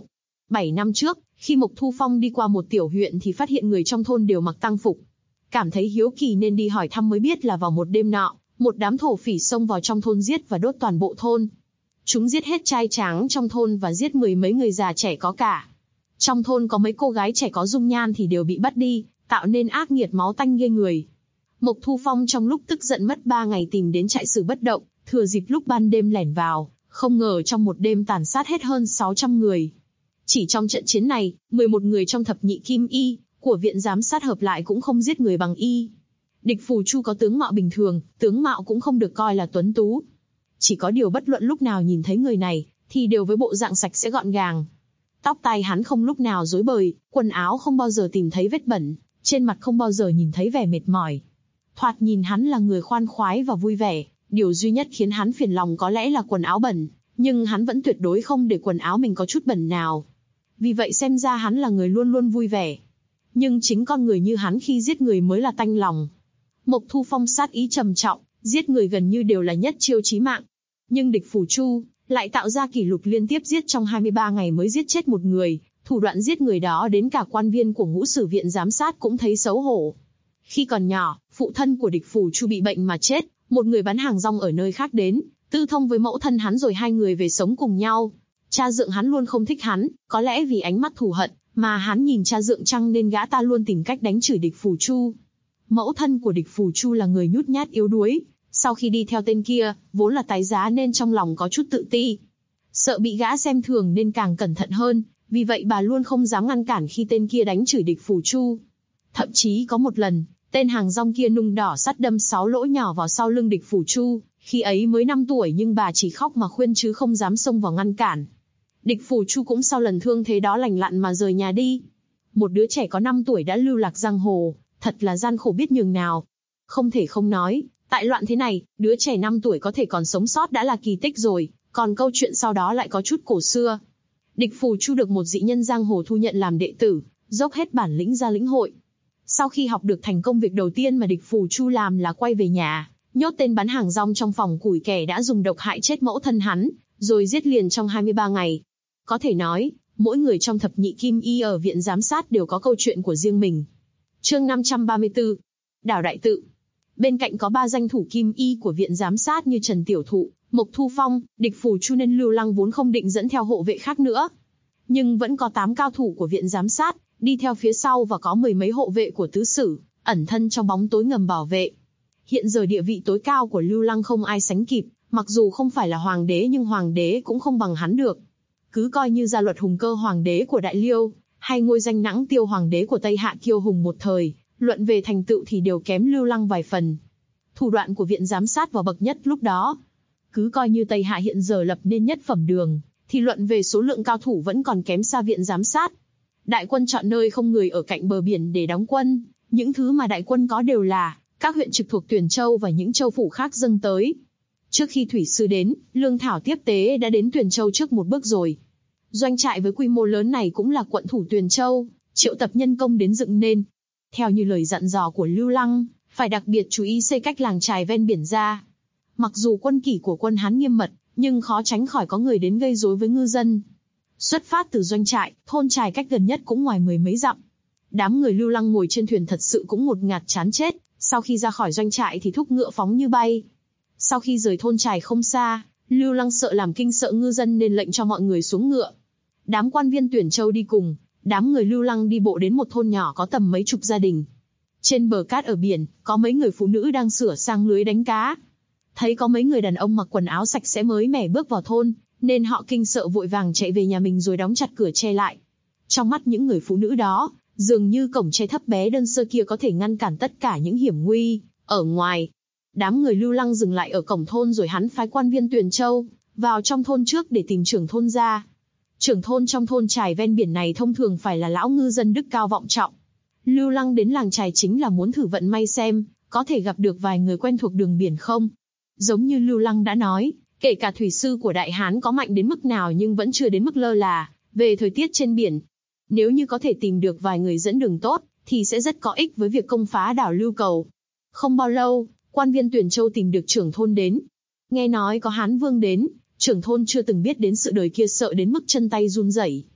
7 năm trước, khi Mộc Thu Phong đi qua một tiểu huyện thì phát hiện người trong thôn đều mặc tang phục. Cảm thấy hiếu kỳ nên đi hỏi thăm mới biết là vào một đêm nọ, một đám thổ phỉ xông vào trong thôn giết và đốt toàn bộ thôn. Chúng giết hết trai tráng trong thôn và giết mười mấy người già trẻ có cả. Trong thôn có mấy cô gái trẻ có dung nhan thì đều bị bắt đi, tạo nên ác nghiệt máu tanh ghê người. Mộc Thu Phong trong lúc tức giận mất 3 ngày tìm đến trại sử bất động, thừa dịp lúc ban đêm lẻn vào, không ngờ trong một đêm tàn sát hết hơn 600 người. Chỉ trong trận chiến này, 11 người trong thập nhị kim y của viện giám sát hợp lại cũng không giết người bằng y. Địch Phù Chu có tướng mạo bình thường, tướng mạo cũng không được coi là tuấn tú. Chỉ có điều bất luận lúc nào nhìn thấy người này, thì đều với bộ dạng sạch sẽ gọn gàng. Tóc tai hắn không lúc nào rối bời, quần áo không bao giờ tìm thấy vết bẩn, trên mặt không bao giờ nhìn thấy vẻ mệt mỏi. Thoạt nhìn hắn là người khoan khoái và vui vẻ, điều duy nhất khiến hắn phiền lòng có lẽ là quần áo bẩn, nhưng hắn vẫn tuyệt đối không để quần áo mình có chút bẩn nào. Vì vậy xem ra hắn là người luôn luôn vui vẻ. Nhưng chính con người như hắn khi giết người mới là tanh lòng. Mộc Thu Phong sát ý trầm trọng, giết người gần như đều là nhất chiêu chí mạng. Nhưng địch Phù Chu lại tạo ra kỷ lục liên tiếp giết trong 23 ngày mới giết chết một người, thủ đoạn giết người đó đến cả quan viên của Ngũ Sử viện giám sát cũng thấy xấu hổ. Khi còn nhỏ, phụ thân của địch Phù Chu bị bệnh mà chết, một người bán hàng rong ở nơi khác đến, tư thông với mẫu thân hắn rồi hai người về sống cùng nhau. Cha dượng hắn luôn không thích hắn, có lẽ vì ánh mắt thù hận, mà hắn nhìn cha dượng chăng nên gã ta luôn tìm cách đánh chửi địch Phù Chu. Mẫu thân của địch Phù Chu là người nhút nhát yếu đuối, sau khi đi theo tên kia, vốn là tái giá nên trong lòng có chút tự ti. Sợ bị gã xem thường nên càng cẩn thận hơn, vì vậy bà luôn không dám ngăn cản khi tên kia đánh chửi địch Phù Chu. Thậm chí có một lần, tên hàng rong kia nung đỏ sắt đâm 6 lỗ nhỏ vào sau lưng địch Phù Chu, khi ấy mới 5 tuổi nhưng bà chỉ khóc mà khuyên chứ không dám xông vào ngăn cản. Địch Phù Chu cũng sau lần thương thế đó lành lặn mà rời nhà đi. Một đứa trẻ có 5 tuổi đã lưu lạc giang hồ, thật là gian khổ biết nhường nào. Không thể không nói, tại loạn thế này, đứa trẻ 5 tuổi có thể còn sống sót đã là kỳ tích rồi, còn câu chuyện sau đó lại có chút cổ xưa. Địch Phù Chu được một dị nhân giang hồ thu nhận làm đệ tử, dốc hết bản lĩnh ra lĩnh hội. Sau khi học được thành công, việc đầu tiên mà địch Phù Chu làm là quay về nhà, nhốt tên bán hàng rong trong phòng củi kẻ đã dùng độc hại chết mẫu thân hắn, rồi giết liền trong 23 ngày. Có thể nói, mỗi người trong thập nhị kim y ở viện giám sát đều có câu chuyện của riêng mình. Chương 534. Đảo Đại Tự. Bên cạnh có 3 danh thủ kim y của viện giám sát như Trần Tiểu Thụ, Mộc Thu Phong, địch Phù Chu nên Lưu Lăng vốn không định dẫn theo hộ vệ khác nữa. Nhưng vẫn có 8 cao thủ của viện giám sát đi theo phía sau và có 10 mấy hộ vệ của tứ sử, ẩn thân trong bóng tối ngầm bảo vệ. Hiện giờ địa vị tối cao của Lưu Lăng không ai sánh kịp, mặc dù không phải là hoàng đế nhưng hoàng đế cũng không bằng hắn được. Cứ coi như gia luật hùng cơ hoàng đế của Đại Liêu, hay ngôi danh Nãng Tiêu hoàng đế của Tây Hạ kiêu hùng một thời, luận về thành tựu thì đều kém Lưu Lăng vài phần. Thủ đoạn của viện giám sát vào bậc nhất lúc đó. Cứ coi như Tây Hạ hiện giờ lập nên nhất phẩm đường, thì luận về số lượng cao thủ vẫn còn kém xa viện giám sát. Đại quân chọn nơi không người ở cạnh bờ biển để đóng quân, những thứ mà đại quân có đều là các huyện trực thuộc Tuyển Châu và những châu phủ khác dâng tới. Trước khi thủy sư đến, lương thảo tiếp tế đã đến Tuyển Châu trước một bước rồi. Doanh trại với quy mô lớn này cũng là quận thủ Tuyển Châu, triệu tập nhân công đến dựng nên. Theo như lời dặn dò của Lưu Lăng, phải đặc biệt chú ý xây cách làng chài ven biển ra. Mặc dù quân kỷ của quân Hán nghiêm mật, nhưng khó tránh khỏi có người đến gây rối với ngư dân. Xuất phát từ doanh trại, thôn chài cách gần nhất cũng ngoài 10 mấy dặm. Đám người Lưu Lăng ngồi trên thuyền thật sự cũng ngột ngạt chán chết, sau khi ra khỏi doanh trại thì thúc ngựa phóng như bay. Sau khi rời thôn chài không xa, Lưu Lăng sợ làm kinh sợ ngư dân nên lệnh cho mọi người xuống ngựa. Đám quan viên Tuyển Châu đi cùng, đám người Lưu Lăng đi bộ đến một thôn nhỏ có tầm mấy chục gia đình. Trên bờ cát ở biển, có mấy người phụ nữ đang sửa sang lưới đánh cá. Thấy có mấy người đàn ông mặc quần áo sạch sẽ mới mẻ bước vào thôn, nên họ kinh sợ vội vàng chạy về nhà mình rồi đóng chặt cửa che lại. Trong mắt những người phụ nữ đó, dường như cổng tre thấp bé đơn sơ kia có thể ngăn cản tất cả những hiểm nguy ở ngoài. Đám người Lưu Lăng dừng lại ở cổng thôn rồi hắn phái quan viên Tuyển Châu vào trong thôn trước để tìm trưởng thôn ra. Trưởng thôn trong thôn chài ven biển này thông thường phải là lão ngư dân đức cao vọng trọng. Lưu Lăng đến làng chài chính là muốn thử vận may xem có thể gặp được vài người quen thuộc đường biển không. Giống như Lưu Lăng đã nói, kể cả thủy sư của Đại Hán có mạnh đến mức nào nhưng vẫn chưa đến mức lơ là về thời tiết trên biển. Nếu như có thể tìm được vài người dẫn đường tốt, thì sẽ rất có ích với việc công phá đảo Lưu Cầu. Không bao lâu, quan viên Tuyển Châu tìm được trưởng thôn đến. Nghe nói có Hán Vương đến, trưởng thôn chưa từng biết đến sự đời kia sợ đến mức chân tay run rẩy.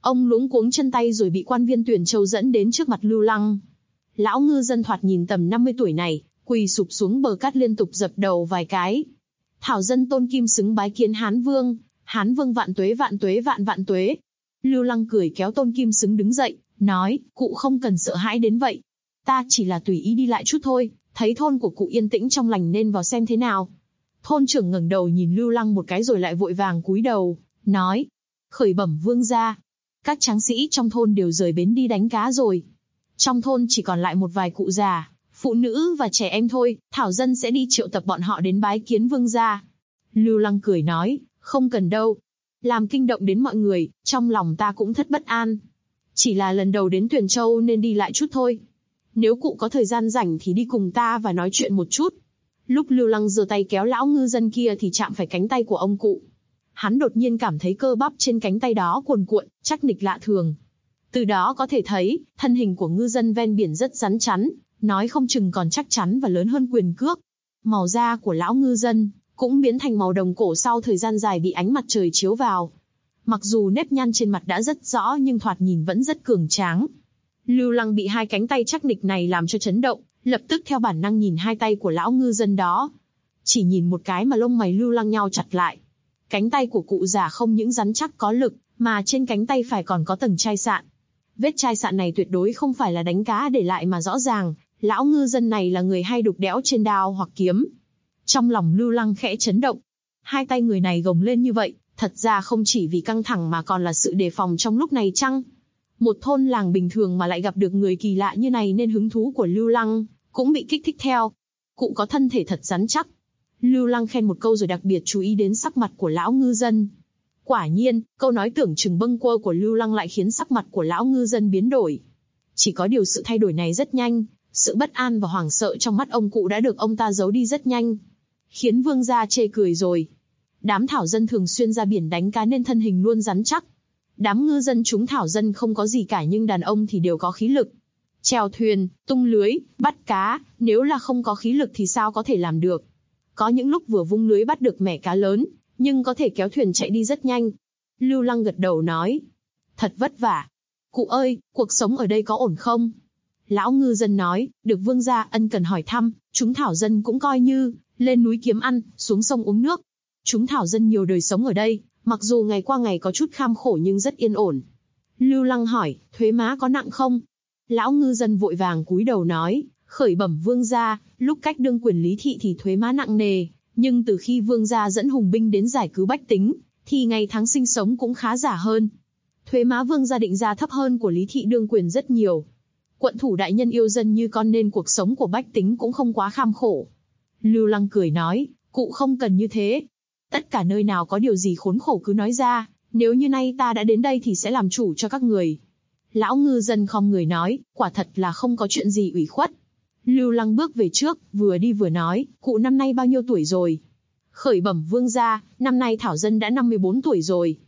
Ông luống cuống chân tay rồi bị quan viên Tuyền Châu dẫn đến trước mặt Lưu Lăng. Lão ngư dân thoạt nhìn tầm 50 tuổi này, quỳ sụp xuống bờ cát liên tục dập đầu vài cái. Thảo dân Tôn Kim Xứng bái kiến Hán Vương vạn tuế vạn tuế. Lưu Lăng cười kéo Tôn Kim Xứng đứng dậy, nói, cụ không cần sợ hãi đến vậy. Ta chỉ là tùy ý đi lại chút thôi, thấy thôn của cụ yên tĩnh trong lành nên vào xem thế nào. Thôn trưởng ngẩng đầu nhìn Lưu Lăng một cái rồi lại vội vàng cúi đầu, nói, khởi bẩm vương gia. Các tráng sĩ trong thôn đều rời bến đi đánh cá rồi. Trong thôn chỉ còn lại một vài cụ già, phụ nữ và trẻ em thôi, Thảo dân sẽ đi triệu tập bọn họ đến bái kiến vương gia. Lưu Lăng cười nói, không cần đâu. Làm kinh động đến mọi người, trong lòng ta cũng thất bất an. Chỉ là lần đầu đến Tuyền Châu nên đi lại chút thôi. Nếu cụ có thời gian rảnh thì đi cùng ta và nói chuyện một chút. Lúc Lưu Lăng giơ tay kéo lão ngư dân kia thì chạm phải cánh tay của ông cụ. Hắn đột nhiên cảm thấy cơ bắp trên cánh tay đó cuồn cuộn, chắc nịch lạ thường. Từ đó có thể thấy, thân hình của ngư dân ven biển rất rắn chắn, nói không chừng còn chắc chắn và lớn hơn quyền cước. Màu da của lão ngư dân cũng biến thành màu đồng cổ sau thời gian dài bị ánh mặt trời chiếu vào. Mặc dù nếp nhăn trên mặt đã rất rõ nhưng thoạt nhìn vẫn rất cường tráng. Lưu Lăng bị hai cánh tay chắc nịch này làm cho chấn động, lập tức theo bản năng nhìn hai tay của lão ngư dân đó. Chỉ nhìn một cái mà lông mày Lưu Lăng nhao chặt lại. Cánh tay của cụ già không những rắn chắc có lực, mà trên cánh tay phải còn có tầng chai sạn. Vết chai sạn này tuyệt đối không phải là đánh cá để lại mà rõ ràng, lão ngư dân này là người hay đục đẽo trên đao hoặc kiếm. Trong lòng Lưu Lăng khẽ chấn động. Hai tay người này gồng lên như vậy, thật ra không chỉ vì căng thẳng mà còn là sự đề phòng trong lúc này chăng? Một thôn làng bình thường mà lại gặp được người kỳ lạ như này nên hứng thú của Lưu Lăng cũng bị kích thích theo. Cụ có thân thể thật rắn chắc. Lưu Lăng khen một câu rồi đặc biệt chú ý đến sắc mặt của lão ngư dân. Quả nhiên, câu nói tưởng chừng bâng quơ của Lưu Lăng lại khiến sắc mặt của lão ngư dân biến đổi. Chỉ có điều sự thay đổi này rất nhanh, sự bất an và hoảng sợ trong mắt ông cụ đã được ông ta giấu đi rất nhanh. Khiến vương gia chê cười rồi. Đám thảo dân thường xuyên ra biển đánh cá nên thân hình luôn rắn chắc. Đám ngư dân chúng thảo dân không có gì cả nhưng đàn ông thì đều có khí lực. Chèo thuyền, tung lưới, bắt cá, nếu là không có khí lực thì sao có thể làm được. Có những lúc vừa vung lưới bắt được mẻ cá lớn, nhưng có thể kéo thuyền chạy đi rất nhanh. Lưu Lăng gật đầu nói. Thật vất vả. Cụ ơi, cuộc sống ở đây có ổn không? Lão ngư dân nói, được vương gia ân cần hỏi thăm, chúng thảo dân cũng coi như, lên núi kiếm ăn, xuống sông uống nước. Chúng thảo dân nhiều đời sống ở đây, mặc dù ngày qua ngày có chút kham khổ nhưng rất yên ổn. Lưu Lăng hỏi, thuế má có nặng không? Lão ngư dân vội vàng cúi đầu nói, khởi bẩm vương gia, lúc cách đương quyền Lý Thị thì thuế má nặng nề, nhưng từ khi vương gia dẫn hùng binh đến giải cứu bách tính, thì ngày tháng sinh sống cũng khá giả hơn. Thuế má vương gia định ra thấp hơn của Lý Thị đương quyền rất nhiều. Quận thủ đại nhân yêu dân như con nên cuộc sống của bách tính cũng không quá kham khổ. Lưu Lăng cười nói, cụ không cần như thế. Tất cả nơi nào có điều gì khốn khổ cứ nói ra, nếu như nay ta đã đến đây thì sẽ làm chủ cho các người. Lão ngư dân khom người nói, quả thật là không có chuyện gì ủy khuất. Lưu Lăng bước về trước, vừa đi vừa nói, cụ năm nay bao nhiêu tuổi rồi? Khởi bẩm vương gia, năm nay thảo dân đã 54 tuổi rồi.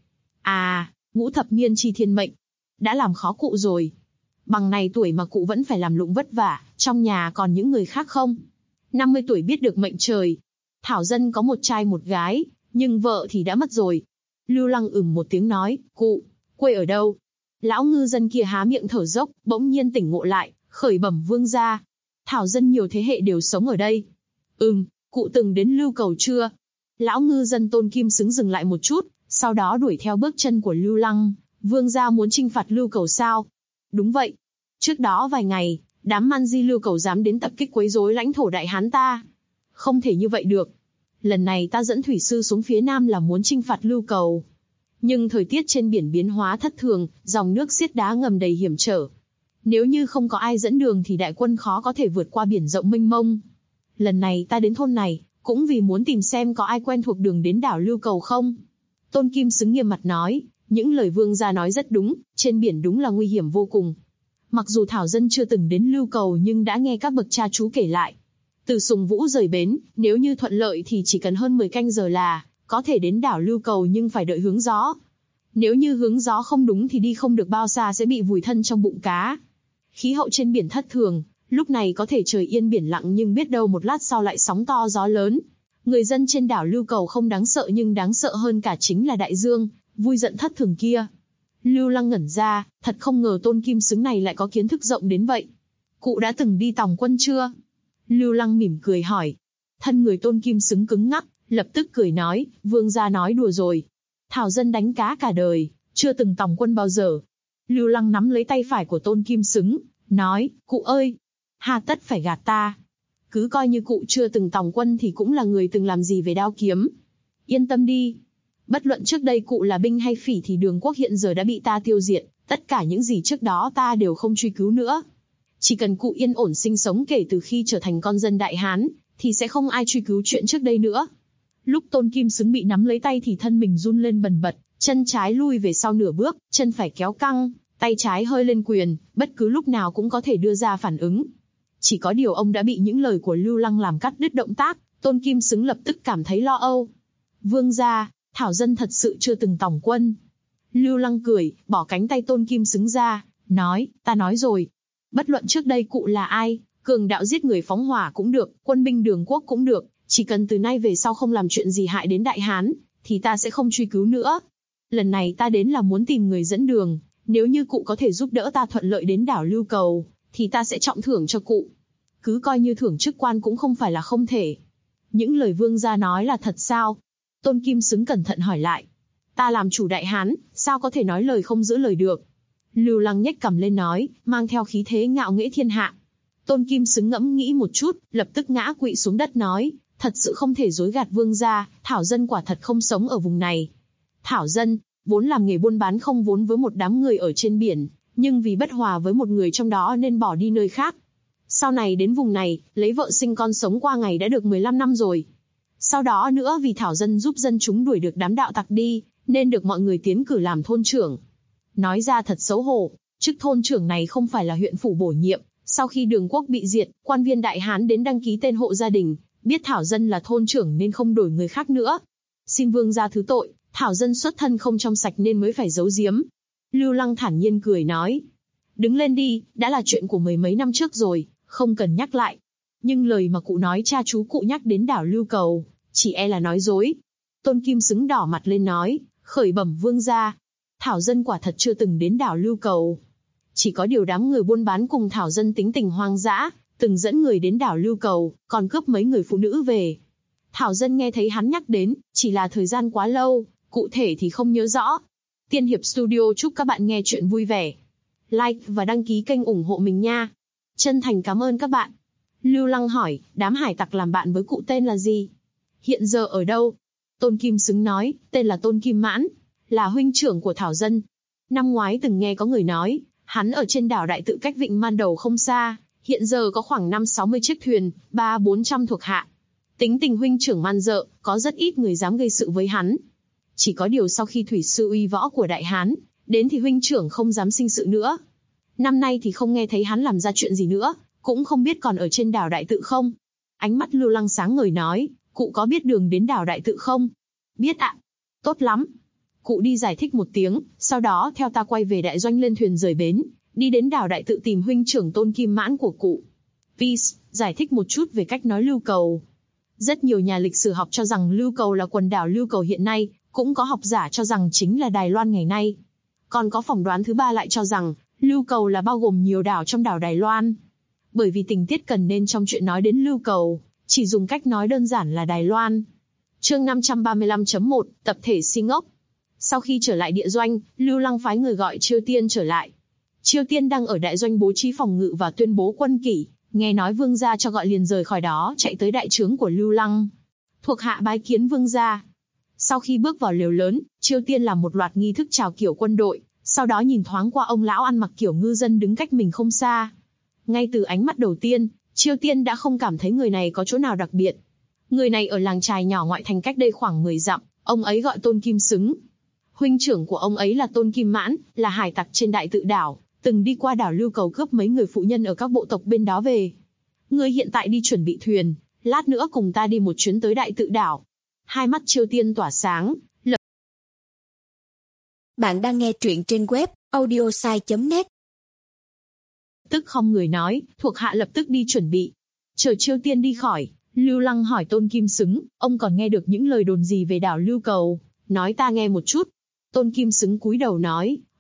À, ngũ thập niên chi thiên mệnh. Đã làm khó cụ rồi. Bằng này tuổi mà cụ vẫn phải làm lụng vất vả, trong nhà còn những người khác không? 50 tuổi biết được mệnh trời. Thảo dân có một trai một gái, nhưng vợ thì đã mất rồi. Lưu Lăng một tiếng nói, cụ, quê ở đâu? Lão ngư dân kia há miệng thở dốc, bỗng nhiên tỉnh ngộ lại, khởi bẩm vương gia. Thảo dân nhiều thế hệ đều sống ở đây. Cụ từng đến Lưu Cầu chưa? Lão ngư dân Tôn Kim Xứng dừng lại một chút, sau đó đuổi theo bước chân của Lưu Lăng. Vương gia muốn chinh phạt Lưu Cầu sao? Đúng vậy. Trước đó vài ngày, đám man di Lưu Cầu dám đến tập kích quấy rối lãnh thổ Đại Hán ta. Không thể như vậy được. Lần này ta dẫn thủy sư xuống phía nam là muốn chinh phạt Lưu Cầu. Nhưng thời tiết trên biển biến hóa thất thường, dòng nước xiết đá ngầm đầy hiểm trở. Nếu như không có ai dẫn đường thì đại quân khó có thể vượt qua biển rộng mênh mông. Lần này ta đến thôn này, cũng vì muốn tìm xem có ai quen thuộc đường đến đảo Lưu Cầu không. Tôn Kim Xứng nghiêm mặt nói, những lời vương gia nói rất đúng, trên biển đúng là nguy hiểm vô cùng. Mặc dù thảo dân chưa từng đến Lưu Cầu nhưng đã nghe các bậc cha chú kể lại. Từ Sùng Vũ rời bến, nếu như thuận lợi thì chỉ cần hơn 10 canh giờ là có thể đến đảo Lưu Cầu nhưng phải đợi hướng gió. Nếu như hướng gió không đúng thì đi không được bao xa sẽ bị vùi thân trong bụng cá. Khí hậu trên biển thất thường, lúc này có thể trời yên biển lặng nhưng biết đâu một lát sau lại sóng to gió lớn. Người dân trên đảo Lưu Cầu không đáng sợ nhưng đáng sợ hơn cả chính là đại dương, vui giận thất thường kia. Lưu Lăng ngẩn ra, thật không ngờ Tôn Kim Xứng này lại có kiến thức rộng đến vậy. Cụ đã từng đi tòng quân chưa? Lưu Lăng mỉm cười hỏi. Thân người Tôn Kim Xứng cứng ngắc, lập tức cười nói, vương gia nói đùa rồi. Thảo dân đánh cá cả đời, chưa từng tòng quân bao giờ. Lưu Lăng nắm lấy tay phải của Tôn Kim Xứng, nói, cụ ơi, hà tất phải gạt ta. Cứ coi như cụ chưa từng tòng quân thì cũng là người từng làm gì về đao kiếm. Yên tâm đi. Bất luận trước đây cụ là binh hay phỉ thì Đường quốc hiện giờ đã bị ta tiêu diệt, tất cả những gì trước đó ta đều không truy cứu nữa. Chỉ cần cụ yên ổn sinh sống kể từ khi trở thành con dân Đại Hán, thì sẽ không ai truy cứu chuyện trước đây nữa. Lúc Tôn Kim Xứng bị nắm lấy tay thì thân mình run lên bần bật, chân trái lui về sau nửa bước, chân phải kéo căng, tay trái hơi lên quyền, bất cứ lúc nào cũng có thể đưa ra phản ứng. Chỉ có điều ông đã bị những lời của Lưu Lăng làm cắt đứt động tác, Tôn Kim Xứng lập tức cảm thấy lo âu. Vương gia, Thảo dân thật sự chưa từng tòng quân. Lưu Lăng cười, bỏ cánh tay Tôn Kim Xứng ra, nói, ta nói rồi. Bất luận trước đây cụ là ai, cường đạo giết người phóng hỏa cũng được, quân binh Đường quốc cũng được, chỉ cần từ nay về sau không làm chuyện gì hại đến Đại Hán, thì ta sẽ không truy cứu nữa. Lần này ta đến là muốn tìm người dẫn đường, nếu như cụ có thể giúp đỡ ta thuận lợi đến đảo Lưu Cầu, thì ta sẽ trọng thưởng cho cụ. Cứ coi như thưởng chức quan cũng không phải là không thể. Những lời vương gia nói là thật sao? Tôn Kim Xứng cẩn thận hỏi lại. Ta làm chủ Đại Hán, sao có thể nói lời không giữ lời được? Lưu Lăng nhếch cằm lên nói, mang theo khí thế ngạo nghễ thiên hạ. Tôn Kim Xứng ngẫm nghĩ một chút, lập tức ngã quỵ xuống đất nói, thật sự không thể dối gạt vương gia, Thảo dân quả thật không sống ở vùng này. Thảo dân, vốn làm nghề buôn bán không vốn với một đám người ở trên biển, nhưng vì bất hòa với một người trong đó nên bỏ đi nơi khác. Sau này đến vùng này, lấy vợ sinh con sống qua ngày đã được 15 năm rồi. Sau đó nữa vì Thảo dân giúp dân chúng đuổi được đám đạo tặc đi, nên được mọi người tiến cử làm thôn trưởng. Nói ra thật xấu hổ, chức thôn trưởng này không phải là huyện phủ bổ nhiệm. Sau khi Đường quốc bị diệt, quan viên Đại Hán đến đăng ký tên hộ gia đình, biết Thảo dân là thôn trưởng nên không đổi người khác nữa. Xin vương gia thứ tội, Thảo dân xuất thân không trong sạch nên mới phải giấu giếm. Lưu Lăng thản nhiên cười nói. Đứng lên đi, đã là chuyện của mười mấy năm trước rồi, không cần nhắc lại. Nhưng lời mà cụ nói cha chú cụ nhắc đến đảo Lưu Cầu, chỉ e là nói dối. Tôn Kim Xứng đỏ mặt lên nói, khởi bẩm vương gia. Thảo dân quả thật chưa từng đến đảo Lưu Cầu. Chỉ có điều đám người buôn bán cùng Thảo dân tính tình hoang dã, từng dẫn người đến đảo Lưu Cầu, còn cướp mấy người phụ nữ về. Thảo dân nghe thấy hắn nhắc đến, chỉ là thời gian quá lâu, cụ thể thì không nhớ rõ. Tiên Hiệp Studio chúc các bạn nghe chuyện vui vẻ. Like và đăng ký kênh ủng hộ mình nha. Chân thành cảm ơn các bạn. Lưu Lăng hỏi, đám hải tặc làm bạn với cụ tên là gì? Hiện giờ ở đâu? Tôn Kim Xứng nói, tên là Tôn Kim Mãn, là huynh trưởng của Thảo dân. Năm ngoái từng nghe có người nói, hắn ở trên đảo Đại Tự cách Vịnh Man Đầu không xa, hiện giờ có khoảng 5-60 chiếc thuyền, 300-400 thuộc hạ. Tính tình huynh trưởng man dợ, có rất ít người dám gây sự với hắn. Chỉ có điều sau khi thủy sư uy võ của Đại Hán, đến thì huynh trưởng không dám sinh sự nữa. Năm nay thì không nghe thấy hắn làm ra chuyện gì nữa, cũng không biết còn ở trên đảo Đại Tự không. Ánh mắt Lưu Lăng sáng ngời nói, cụ có biết đường đến đảo Đại Tự không? Biết ạ. Tốt lắm. Cụ đi giải thích một tiếng, sau đó theo ta quay về đại doanh lên thuyền rời bến, đi đến đảo Đại Tự tìm huynh trưởng Tôn Kim Mãn của cụ. Peace, giải thích một chút về cách nói Lưu Cầu. Rất nhiều nhà lịch sử học cho rằng Lưu Cầu là quần đảo Lưu Cầu hiện nay, cũng có học giả cho rằng chính là Đài Loan ngày nay. Còn có phỏng đoán thứ ba lại cho rằng, Lưu Cầu là bao gồm nhiều đảo trong đảo Đài Loan. Bởi vì tình tiết cần nên trong chuyện nói đến Lưu Cầu, chỉ dùng cách nói đơn giản là Đài Loan. Chương 535.1, tập thể si ngốc. Sau khi trở lại địa doanh, Lưu Lăng phái người gọi Chiêu Tiên trở lại. Chiêu Tiên đang ở đại doanh bố trí phòng ngự và tuyên bố quân kỷ, nghe nói vương gia cho gọi liền rời khỏi đó chạy tới đại trướng của Lưu Lăng. Thuộc hạ bái kiến vương gia. Sau khi bước vào lều lớn, Chiêu Tiên làm một loạt nghi thức chào kiểu quân đội, sau đó nhìn thoáng qua ông lão ăn mặc kiểu ngư dân đứng cách mình không xa. Ngay từ ánh mắt đầu tiên, Chiêu Tiên đã không cảm thấy người này có chỗ nào đặc biệt. Người này ở làng trài nhỏ ngoại thành cách đây khoảng 10 dặm, ông ấy gọi Tôn Kim Xứng. Huynh trưởng của ông ấy là Tôn Kim Mãn, là hải tặc trên Đại Tự đảo, từng đi qua đảo Lưu Cầu cướp mấy người phụ nhân ở các bộ tộc bên đó về. Ngươi hiện tại đi chuẩn bị thuyền, lát nữa cùng ta đi một chuyến tới Đại Tự đảo. Hai mắt Chiêu Tiên tỏa sáng. Bạn đang nghe truyện trên web audiosai.net. Tức không người nói, thuộc hạ lập tức đi chuẩn bị. Chờ Chiêu Tiên đi khỏi, Lưu Lăng hỏi Tôn Kim Xứng, ông còn nghe được những lời đồn gì về đảo Lưu Cầu, nói ta nghe một chút. Tôn Kim Xứng cúi đầu nói,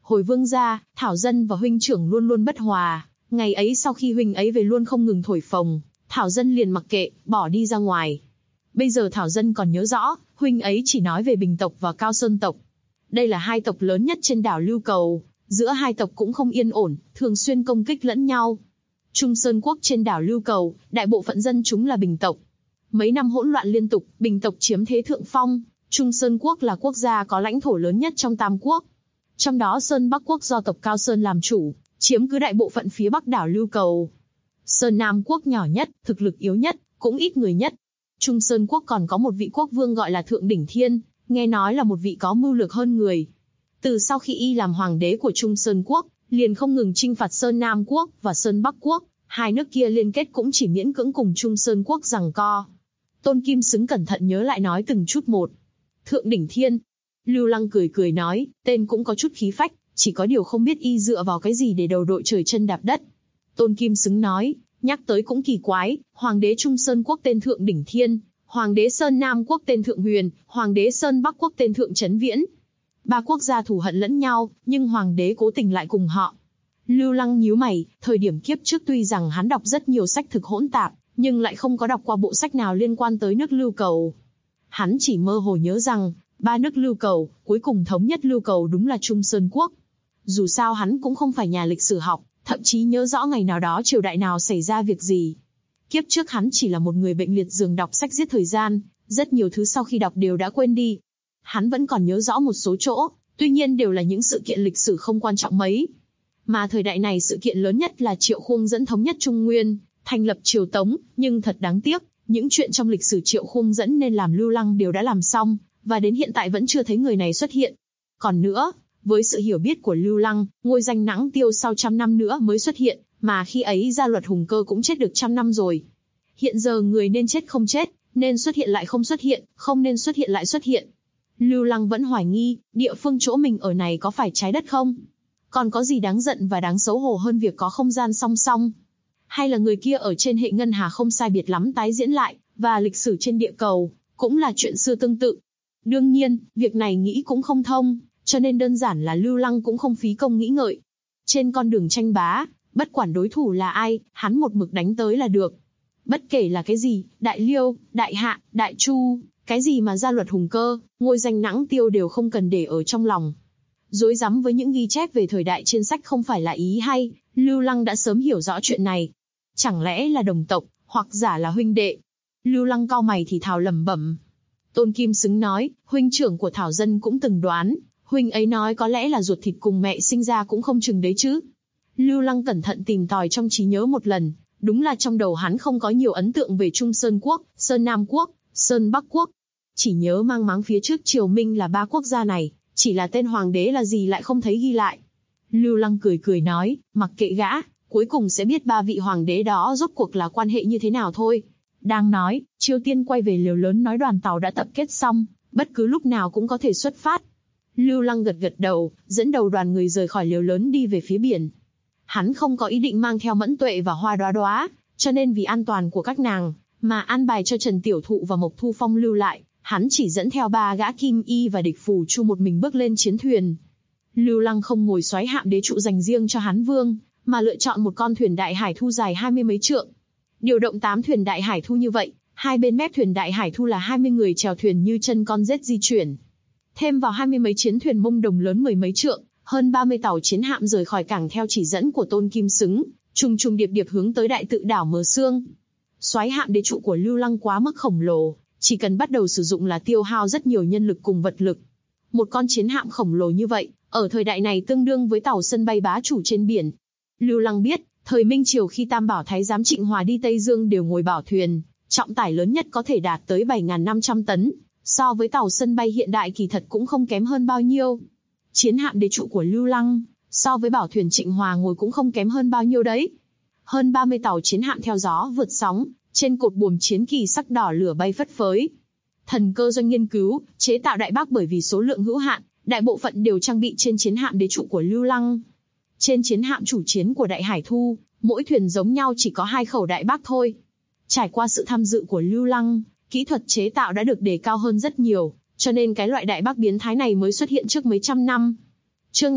Hồi vương gia, Thảo Dân và huynh trưởng luôn luôn bất hòa, ngày ấy sau khi huynh ấy về luôn không ngừng thổi phồng, Thảo Dân liền mặc kệ, bỏ đi ra ngoài. Bây giờ Thảo Dân còn nhớ rõ, huynh ấy chỉ nói về Bình tộc và Cao Sơn tộc. Đây là hai tộc lớn nhất trên đảo Lưu Cầu, giữa hai tộc cũng không yên ổn, thường xuyên công kích lẫn nhau. Trung Sơn Quốc trên đảo Lưu Cầu, đại bộ phận dân chúng là Bình tộc. Mấy năm hỗn loạn liên tục, Bình tộc chiếm thế thượng phong. Trung Sơn Quốc là quốc gia có lãnh thổ lớn nhất trong Tam Quốc. Trong đó Sơn Bắc Quốc do tộc Cao Sơn làm chủ, chiếm cứ đại bộ phận phía bắc đảo Lưu Cầu. Sơn Nam Quốc nhỏ nhất, thực lực yếu nhất, cũng ít người nhất. Trung Sơn Quốc còn có một vị quốc vương gọi là Thượng Đỉnh Thiên, nghe nói là một vị có mưu lược hơn người. Từ sau khi y làm hoàng đế của Trung Sơn Quốc, liền không ngừng chinh phạt Sơn Nam Quốc và Sơn Bắc Quốc, hai nước kia liên kết cũng chỉ miễn cưỡng cùng Trung Sơn Quốc giằng co. Tôn Kim Xứng cẩn thận nhớ lại nói từng chút một. Thượng Đỉnh Thiên. Lưu Lăng cười cười nói, tên cũng có chút khí phách, chỉ có điều không biết y dựa vào cái gì để đầu đội trời chân đạp đất. Tôn Kim Xứng nói, nhắc tới cũng kỳ quái, hoàng đế Trung Sơn Quốc tên Thượng Đỉnh Thiên, hoàng đế Sơn Nam Quốc tên Thượng Huyền, hoàng đế Sơn Bắc Quốc tên Thượng Trấn Viễn. Ba quốc gia thù hận lẫn nhau, nhưng hoàng đế cố tình lại cùng họ. Lưu Lăng nhíu mày, thời điểm kiếp trước tuy rằng hắn đọc rất nhiều sách thực hỗn tạp, nhưng lại không có đọc qua bộ sách nào liên quan tới nước Lưu Cầu. Hắn chỉ mơ hồ nhớ rằng, ba nước Lưu Cầu, cuối cùng thống nhất Lưu Cầu đúng là Trung Sơn Quốc. Dù sao hắn cũng không phải nhà lịch sử học, thậm chí nhớ rõ ngày nào đó triều đại nào xảy ra việc gì. Kiếp trước hắn chỉ là một người bệnh liệt giường đọc sách giết thời gian, rất nhiều thứ sau khi đọc đều đã quên đi. Hắn vẫn còn nhớ rõ một số chỗ, tuy nhiên đều là những sự kiện lịch sử không quan trọng mấy. Mà thời đại này sự kiện lớn nhất là Triệu Khung dẫn thống nhất Trung Nguyên, thành lập triều Tống, nhưng thật đáng tiếc, những chuyện trong lịch sử Triệu Khung dẫn nên làm Lưu Lăng đều đã làm xong, và đến hiện tại vẫn chưa thấy người này xuất hiện. Còn nữa, với sự hiểu biết của Lưu Lăng, ngôi danh Nãng Tiêu sau 100 năm nữa mới xuất hiện, mà khi ấy gia luật Hùng Cơ cũng chết được 100 năm rồi. Hiện giờ người nên chết không chết, nên xuất hiện lại không xuất hiện, không nên xuất hiện lại xuất hiện. Lưu Lăng vẫn hoài nghi, địa phương chỗ mình ở này có phải trái đất không? Còn có gì đáng giận và đáng xấu hổ hơn việc có không gian song song? Hay là người kia ở trên hệ ngân hà không sai biệt lắm tái diễn lại, và lịch sử trên địa cầu, cũng là chuyện xưa tương tự? Đương nhiên, việc này nghĩ cũng không thông, cho nên đơn giản là Lưu Lăng cũng không phí công nghĩ ngợi. Trên con đường tranh bá, bất quản đối thủ là ai, hắn một mực đánh tới là được. Bất kể là cái gì, Đại Liêu, Đại Hạ, Đại Chu, cái gì mà gia luật Hùng Cơ, ngôi danh Nãng Tiêu đều không cần để ở trong lòng. Rối rắm với những ghi chép về thời đại trên sách không phải là ý hay, Lưu Lăng đã sớm hiểu rõ chuyện này. Chẳng lẽ là đồng tộc, hoặc giả là huynh đệ? Lưu Lăng cau mày thì thào lẩm bẩm. Tôn Kim Xứng nói, huynh trưởng của Thảo Dân cũng từng đoán, huynh ấy nói có lẽ là ruột thịt cùng mẹ sinh ra cũng không chừng đấy chứ. Lưu Lăng cẩn thận tìm tòi trong trí nhớ một lần, đúng là trong đầu hắn không có nhiều ấn tượng về Trung Sơn Quốc, Sơn Nam Quốc, Sơn Bắc Quốc. Chỉ nhớ mang máng phía trước Triều Minh là ba quốc gia này, chỉ là tên hoàng đế là gì lại không thấy ghi lại. Lưu Lăng cười cười nói, mặc kệ gã, cuối cùng sẽ biết ba vị hoàng đế đó rốt cuộc là quan hệ như thế nào thôi. Đang nói, Triều Tiên quay về lều lớn nói đoàn tàu đã tập kết xong, bất cứ lúc nào cũng có thể xuất phát. Lưu Lăng gật gật đầu, dẫn đầu đoàn người rời khỏi lều lớn đi về phía biển. Hắn không có ý định mang theo Mẫn Tuệ và Hoa Đoá Đoá, cho nên vì an toàn của các nàng, mà an bài cho Trần Tiểu Thụ và Mộc Thu Phong lưu lại, hắn chỉ dẫn theo ba gã Kim Y và Địch Phù Chu một mình bước lên chiến thuyền. Lưu Lăng không ngồi xoáy hạm đế trụ dành riêng cho hắn vương, mà lựa chọn một con thuyền đại hải thu dài 20 mấy trượng. Điều động 8 thuyền đại hải thu như vậy, hai bên mép thuyền đại hải thu là 20 người chèo thuyền như chân con rết di chuyển. Thêm vào 20 mấy chiến thuyền mông đồng lớn 10 mấy trượng, hơn 30 tàu chiến hạm rời khỏi cảng theo chỉ dẫn của Tôn Kim Xứng, trùng trùng điệp điệp hướng tới đại tự đảo Mờ Sương. Soái hạm đế trụ của Lưu Lăng quá mức khổng lồ, chỉ cần bắt đầu sử dụng là tiêu hao rất nhiều nhân lực cùng vật lực. Một con chiến hạm khổng lồ như vậy, ở thời đại này tương đương với tàu sân bay bá chủ trên biển. Lưu Lăng biết, thời Minh Triều khi Tam Bảo Thái giám Trịnh Hòa đi Tây Dương đều ngồi bảo thuyền, trọng tải lớn nhất có thể đạt tới 7.500 tấn, so với tàu sân bay hiện đại kỳ thật cũng không kém hơn bao nhiêu. Chiến hạm đế trụ của Lưu Lăng, so với bảo thuyền Trịnh Hòa ngồi cũng không kém hơn bao nhiêu đấy. Hơn 30 tàu chiến hạm theo gió vượt sóng, trên cột buồm chiến kỳ sắc đỏ lửa bay phất phới. Thần Cơ Doanh nghiên cứu, chế tạo đại bác bởi vì số lượng hữu hạn, đại bộ phận đều trang bị trên chiến hạm đế trụ của Lưu Lăng. Trên chiến hạm chủ chiến của Đại Hải Thu, mỗi thuyền giống nhau chỉ có 2 khẩu đại bác thôi. Trải qua sự tham dự của Lưu Lăng, kỹ thuật chế tạo đã được đề cao hơn rất nhiều, cho nên cái loại đại bác biến thái này mới xuất hiện trước mấy trăm năm. Chương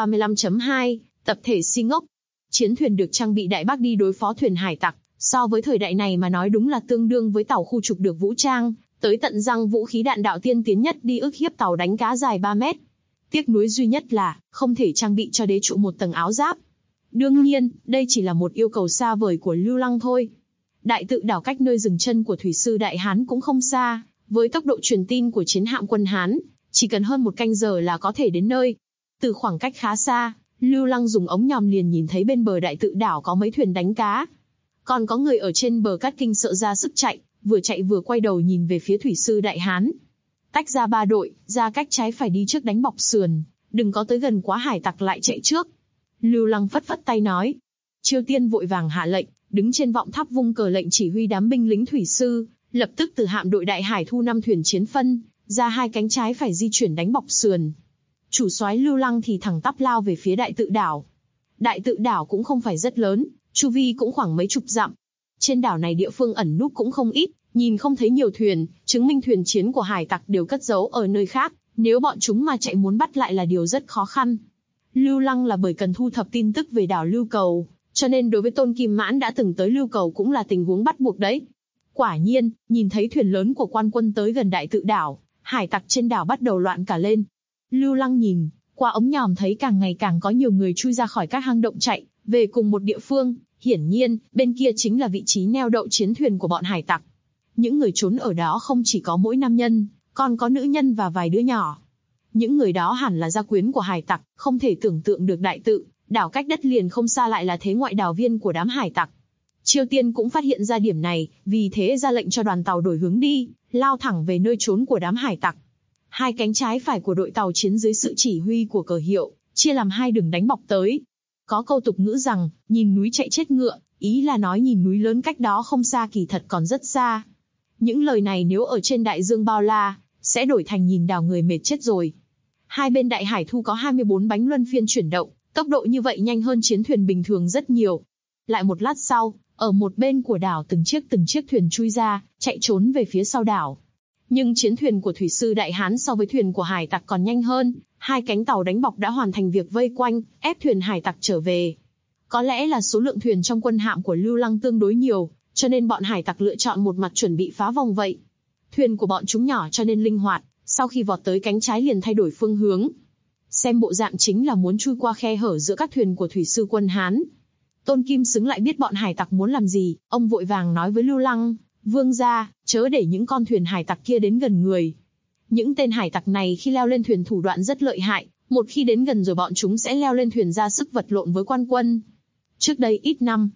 535.2, tập thể si ngốc. Chiến thuyền được trang bị đại bác đi đối phó thuyền hải tặc, so với thời đại này mà nói đúng là tương đương với tàu khu trục được vũ trang, tới tận răng vũ khí đạn đạo tiên tiến nhất đi ức hiếp tàu đánh cá dài 3 mét. Tiếc nuối duy nhất là, không thể trang bị cho đế trụ một tầng áo giáp. Đương nhiên, đây chỉ là một yêu cầu xa vời của Lưu Lăng thôi. Đại tự đảo cách nơi dừng chân của thủy sư Đại Hán cũng không xa, với tốc độ truyền tin của chiến hạm quân Hán, chỉ cần hơn 1 canh giờ là có thể đến nơi. Từ khoảng cách khá xa, Lưu Lăng dùng ống nhòm liền nhìn thấy bên bờ đại tự đảo có mấy thuyền đánh cá. Còn có người ở trên bờ cát kinh sợ ra sức chạy vừa quay đầu nhìn về phía thủy sư Đại Hán. Tách ra 3 đội, ra cách trái phải đi trước đánh bọc sườn, đừng có tới gần quá hải tặc lại chạy trước. Lưu Lăng phất phất tay nói. Chiêu Tiên vội vàng hạ lệnh, đứng trên vọng tháp vung cờ lệnh chỉ huy đám binh lính thủy sư, lập tức từ hạm đội Đại Hải thu 5 thuyền chiến phân, ra 2 cánh trái phải di chuyển đánh bọc sườn. Chủ soái Lưu Lăng thì thẳng tắp lao về phía đại tự đảo. Đại tự đảo cũng không phải rất lớn, chu vi cũng khoảng mấy chục dặm. Trên đảo này địa phương ẩn núp cũng không ít, nhìn không thấy nhiều thuyền, chứng minh thuyền chiến của hải tặc đều cất giấu ở nơi khác, nếu bọn chúng mà chạy muốn bắt lại là điều rất khó khăn. Lưu Lăng là bởi cần thu thập tin tức về đảo Lưu Cầu, cho nên đối với Tôn Kim Mãn đã từng tới Lưu Cầu cũng là tình huống bắt buộc đấy. Quả nhiên, nhìn thấy thuyền lớn của quan quân tới gần đại tự đảo, hải tặc trên đảo bắt đầu loạn cả lên. Lưu Lăng nhìn, qua ống nhòm thấy càng ngày càng có nhiều người chui ra khỏi các hang động chạy, về cùng một địa phương, hiển nhiên, bên kia chính là vị trí neo đậu chiến thuyền của bọn hải tặc. Những người trốn ở đó không chỉ có mỗi nam nhân, còn có nữ nhân và vài đứa nhỏ. Những người đó hẳn là gia quyến của hải tặc, không thể tưởng tượng được đại tự đảo cách đất liền không xa lại là thế ngoại đảo viên của đám hải tặc. Chiêu Tiên cũng phát hiện ra điểm này, vì thế ra lệnh cho đoàn tàu đổi hướng đi, lao thẳng về nơi trốn của đám hải tặc. 2 cánh trái phải của đội tàu chiến dưới sự chỉ huy của cờ hiệu, chia làm 2 đường đánh bọc tới. Có câu tục ngữ rằng, nhìn núi chạy chết ngựa, ý là nói nhìn núi lớn cách đó không xa kỳ thật còn rất xa. Những lời này nếu ở trên đại dương bao la, sẽ đổi thành nhìn đảo người mệt chết rồi. Hai bên đại hải thu có 24 bánh luân phiên chuyển động, tốc độ như vậy nhanh hơn chiến thuyền bình thường rất nhiều. Lại một lát sau, ở một bên của đảo từng chiếc thuyền chui ra, chạy trốn về phía sau đảo. Nhưng chiến thuyền của thủy sư Đại Hán so với thuyền của hải tặc còn nhanh hơn, 2 cánh tàu đánh bọc đã hoàn thành việc vây quanh, ép thuyền hải tặc trở về. Có lẽ là số lượng thuyền trong quân hạm của Lưu Lăng tương đối nhiều, cho nên bọn hải tặc lựa chọn một mặt chuẩn bị phá vòng vậy. Thuyền của bọn chúng nhỏ cho nên linh hoạt, sau khi vọt tới cánh trái liền thay đổi phương hướng. Xem bộ dạng chính là muốn chui qua khe hở giữa các thuyền của thủy sư quân Hán. Tôn Kim Xứng lại biết bọn hải tặc muốn làm gì, ông vội vàng nói với Lưu Lăng, vương gia, chớ để những con thuyền hải tặc kia đến gần người. Những tên hải tặc này khi leo lên thuyền thủ đoạn rất lợi hại, một khi đến gần rồi bọn chúng sẽ leo lên thuyền ra sức vật lộn với quan quân. Trước đây ít năm,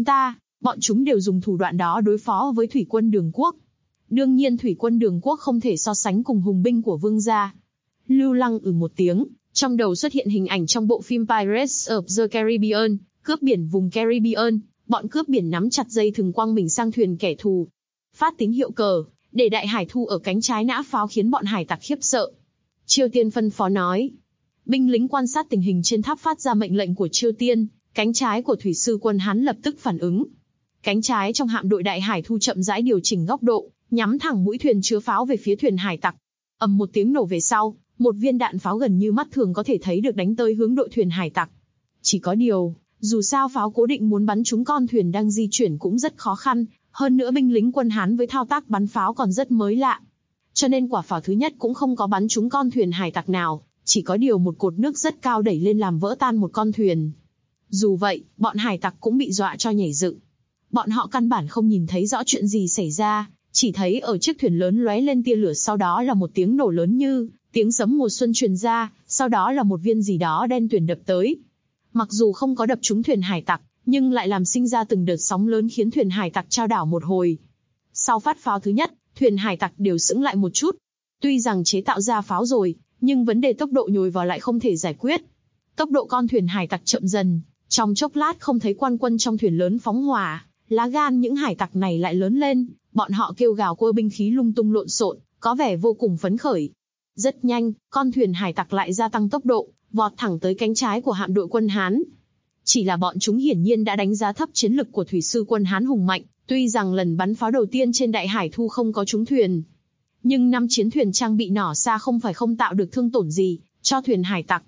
bọn chúng đều dùng thủ đoạn đó đối phó với thủy quân Đường Quốc. Đương nhiên thủy quân Đường Quốc không thể so sánh cùng hùng binh của vương gia. Lưu Lăng một tiếng, trong đầu xuất hiện hình ảnh trong bộ phim Pirates of the Caribbean, cướp biển vùng Caribbean, bọn cướp biển nắm chặt dây thừng quăng mình sang thuyền kẻ thù. Phát tín hiệu cờ, để đại hải thu ở cánh trái nã pháo khiến bọn hải tặc khiếp sợ. Chiêu Tiên phân phó nói. Binh lính quan sát tình hình trên tháp phát ra mệnh lệnh của Chiêu Tiên, cánh trái của thủy sư quân Hán lập tức phản ứng. Cánh trái trong hạm đội đại hải thu chậm rãi điều chỉnh góc độ, nhắm thẳng mũi thuyền chứa pháo về phía thuyền hải tặc. Ầm một tiếng nổ về sau, một viên đạn pháo gần như mắt thường có thể thấy được đánh tới hướng đội thuyền hải tặc. Chỉ có điều, dù sao pháo cố định muốn bắn trúng con thuyền đang di chuyển cũng rất khó khăn, hơn nữa binh lính quân Hán với thao tác bắn pháo còn rất mới lạ. Cho nên quả pháo thứ nhất cũng không có bắn trúng con thuyền hải tặc nào, chỉ có điều một cột nước rất cao đẩy lên làm vỡ tan một con thuyền. Dù vậy, bọn hải tặc cũng bị dọa cho nhảy dựng. Bọn họ căn bản không nhìn thấy rõ chuyện gì xảy ra, chỉ thấy ở chiếc thuyền lớn lóe lên tia lửa, sau đó là một tiếng nổ lớn như tiếng sấm mùa xuân truyền ra, sau đó là một viên gì đó đen tuyền đập tới. Mặc dù không có đập trúng thuyền hải tặc, nhưng lại làm sinh ra từng đợt sóng lớn khiến thuyền hải tặc chao đảo một hồi. Sau phát pháo thứ nhất, thuyền hải tặc đều sững lại một chút. Tuy rằng chế tạo ra pháo rồi, nhưng vấn đề tốc độ nhồi vào lại không thể giải quyết. Tốc độ con thuyền hải tặc chậm dần, trong chốc lát không thấy quan quân trong thuyền lớn phóng hỏa, lá gan những hải tặc này lại lớn lên, bọn họ kêu gào quơ binh khí lung tung lộn xộn, có vẻ vô cùng phấn khởi. Rất nhanh, con thuyền hải tặc lại gia tăng tốc độ, vọt thẳng tới cánh trái của hạm đội quân Hán. Chỉ là bọn chúng hiển nhiên đã đánh giá thấp chiến lực của thủy sư quân Hán hùng mạnh, tuy rằng lần bắn pháo đầu tiên trên đại hải thu không có trúng thuyền. Nhưng 5 chiến thuyền trang bị nỏ xa không phải không tạo được thương tổn gì cho thuyền hải tặc.